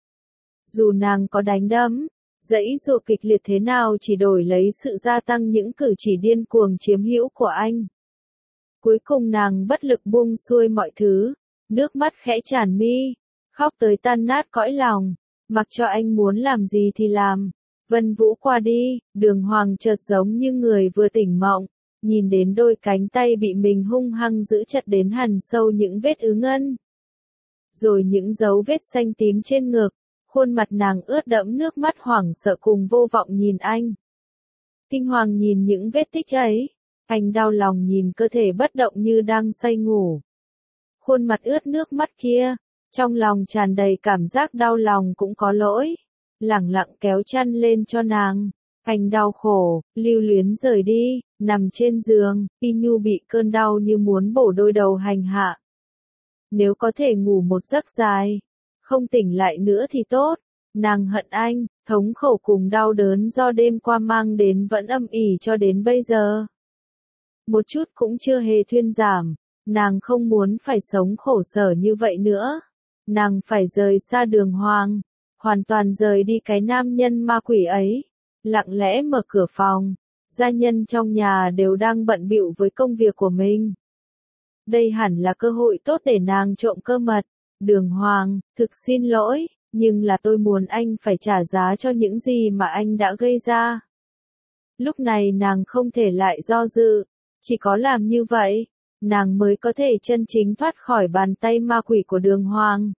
A: Dù nàng có đánh đấm, giãy giụa kịch liệt thế nào chỉ đổi lấy sự gia tăng những cử chỉ điên cuồng chiếm hữu của anh. Cuối cùng nàng bất lực buông xuôi mọi thứ, nước mắt khẽ tràn mi, khóc tới tan nát cõi lòng, mặc cho anh muốn làm gì thì làm. Vân Vũ qua đi, Đường Hoàng chợt giống như người vừa tỉnh mộng, nhìn đến đôi cánh tay bị mình hung hăng giữ chặt đến hằn sâu những vết ứ ngân. Rồi những dấu vết xanh tím trên ngực, khuôn mặt nàng ướt đẫm nước mắt hoảng sợ cùng vô vọng nhìn anh. Kinh hoàng nhìn những vết tích ấy, anh đau lòng nhìn cơ thể bất động như đang say ngủ. Khuôn mặt ướt nước mắt kia, trong lòng tràn đầy cảm giác đau lòng cũng có lỗi, lẳng lặng kéo chăn lên cho nàng. Anh đau khổ, lưu luyến rời đi, nằm trên giường, Y Nhu bị cơn đau như muốn bổ đôi đầu hành hạ. Nếu có thể ngủ một giấc dài, không tỉnh lại nữa thì tốt. Nàng hận anh, thống khổ cùng đau đớn do đêm qua mang đến vẫn âm ỉ cho đến bây giờ. Một chút cũng chưa hề thuyên giảm, nàng không muốn phải sống khổ sở như vậy nữa. Nàng phải rời xa Đường Hoàng, hoàn toàn rời đi cái nam nhân ma quỷ ấy. Lặng lẽ mở cửa phòng, gia nhân trong nhà đều đang bận bịu với công việc của mình. Đây hẳn là cơ hội tốt để nàng trộm cơ mật. Đường Hoàng, thực xin lỗi, nhưng là tôi muốn anh phải trả giá cho những gì mà anh đã gây ra. Lúc này nàng không thể lại do dự, chỉ có làm như vậy, nàng mới có thể chân chính thoát khỏi bàn tay ma quỷ của Đường Hoàng.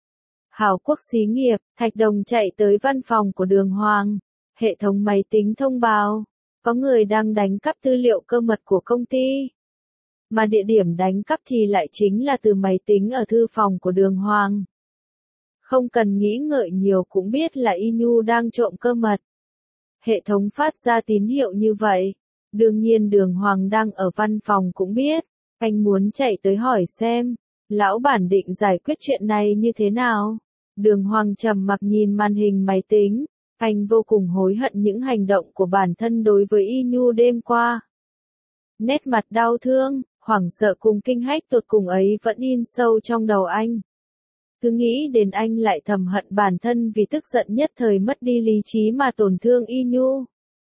A: Hảo Quốc xí nghiệp, Thạch Đồng chạy tới văn phòng của Đường Hoàng. Hệ thống máy tính thông báo, có người đang đánh cắp tư liệu cơ mật của công ty. Mà địa điểm đánh cắp thì lại chính là từ máy tính ở thư phòng của Đường Hoàng. Không cần nghĩ ngợi nhiều cũng biết là Y Nhu đang trộm cơ mật. Hệ thống phát ra tín hiệu như vậy. Đương nhiên Đường Hoàng đang ở văn phòng cũng biết. Anh muốn chạy tới hỏi xem, lão bản định giải quyết chuyện này như thế nào. Đường Hoàng trầm mặc nhìn màn hình máy tính. Anh vô cùng hối hận những hành động của bản thân đối với Y Nhu đêm qua. Nét mặt đau thương, hoảng sợ cùng kinh hách tột cùng ấy vẫn in sâu trong đầu anh. Cứ nghĩ đến anh lại thầm hận bản thân vì tức giận nhất thời mất đi lý trí mà tổn thương Y Nhu.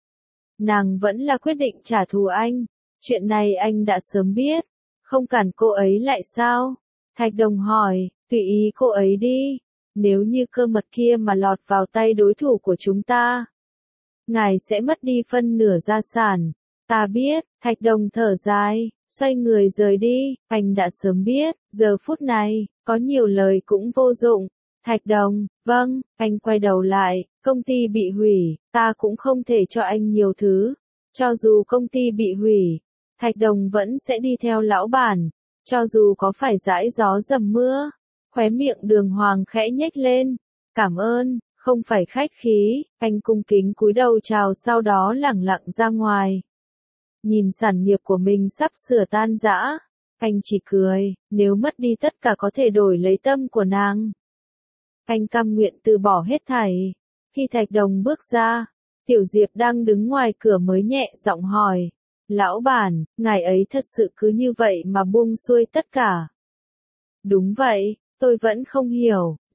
A: Nàng vẫn là quyết định trả thù anh. Chuyện này anh đã sớm biết. Không cản cô ấy lại sao? Thạch Đồng hỏi, tùy ý cô ấy đi. Nếu như cơ mật kia mà lọt vào tay đối thủ của chúng ta, ngài sẽ mất đi phân nửa gia sản. Ta biết, Thạch Đồng thở dài, xoay người rời đi. Anh đã sớm biết, giờ phút này, có nhiều lời cũng vô dụng. Thạch Đồng, vâng, anh quay đầu lại, công ty bị hủy, ta cũng không thể cho anh nhiều thứ. Cho dù công ty bị hủy, Thạch Đồng vẫn sẽ đi theo lão bản, cho dù có phải dãi gió dầm mưa. Khóe miệng Đường Hoàng khẽ nhếch lên. Cảm ơn, không phải khách khí, anh cung kính cúi đầu chào sau đó lẳng lặng ra ngoài. Nhìn sản nghiệp của mình sắp sửa tan rã, anh chỉ cười, nếu mất đi tất cả có thể đổi lấy tâm của nàng. Anh cam nguyện từ bỏ hết thảy. Khi Thạch Đồng bước ra, Tiểu Diệp đang đứng ngoài cửa mới nhẹ giọng hỏi. Lão bản, ngài ấy thật sự cứ như vậy mà buông xuôi tất cả. Đúng vậy. Tôi vẫn không hiểu,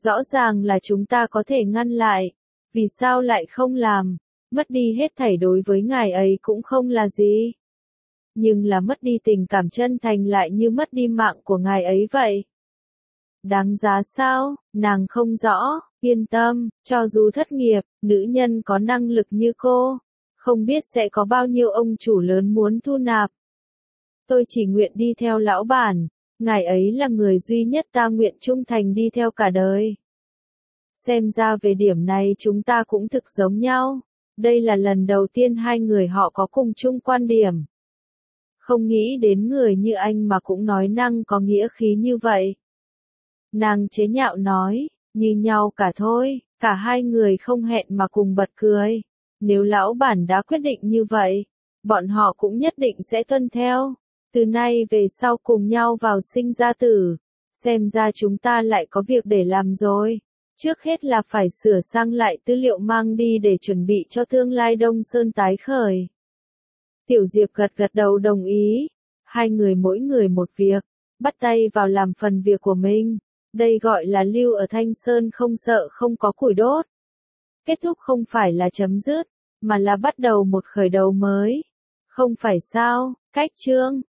A: Rõ ràng là chúng ta có thể ngăn lại. Vì sao lại không làm? Mất đi hết thảy đối với ngài ấy cũng không là gì. Nhưng là mất đi tình cảm chân thành lại như mất đi mạng của ngài ấy vậy. Đáng giá sao? Nàng không rõ. Yên tâm, cho dù thất nghiệp, nữ nhân có năng lực như cô, không biết sẽ có bao nhiêu ông chủ lớn muốn thu nạp. Tôi chỉ nguyện đi theo lão bản, ngài ấy là người duy nhất ta nguyện trung thành đi theo cả đời. Xem ra về điểm này chúng ta cũng thực giống nhau. Đây là lần đầu tiên hai người họ có cùng chung quan điểm. Không nghĩ đến người như anh mà cũng nói năng có nghĩa khí như vậy. Nàng chế nhạo nói, như nhau cả thôi, cả hai người không hẹn mà cùng bật cười. Nếu lão bản đã quyết định như vậy, bọn họ cũng nhất định sẽ tuân theo. Từ nay về sau cùng nhau vào sinh ra tử. Xem ra chúng ta lại có việc để làm rồi. Trước hết là phải sửa sang lại tư liệu mang đi để chuẩn bị cho tương lai Đông Sơn tái khởi. Tiểu Diệp gật gật đầu đồng ý. Hai người mỗi người một việc, bắt tay vào làm phần việc của mình. Đây gọi là lưu ở Thanh Sơn không sợ không có củi đốt. Kết thúc không phải là chấm dứt, mà là bắt đầu một khởi đầu mới. Không phải sao, cách chương.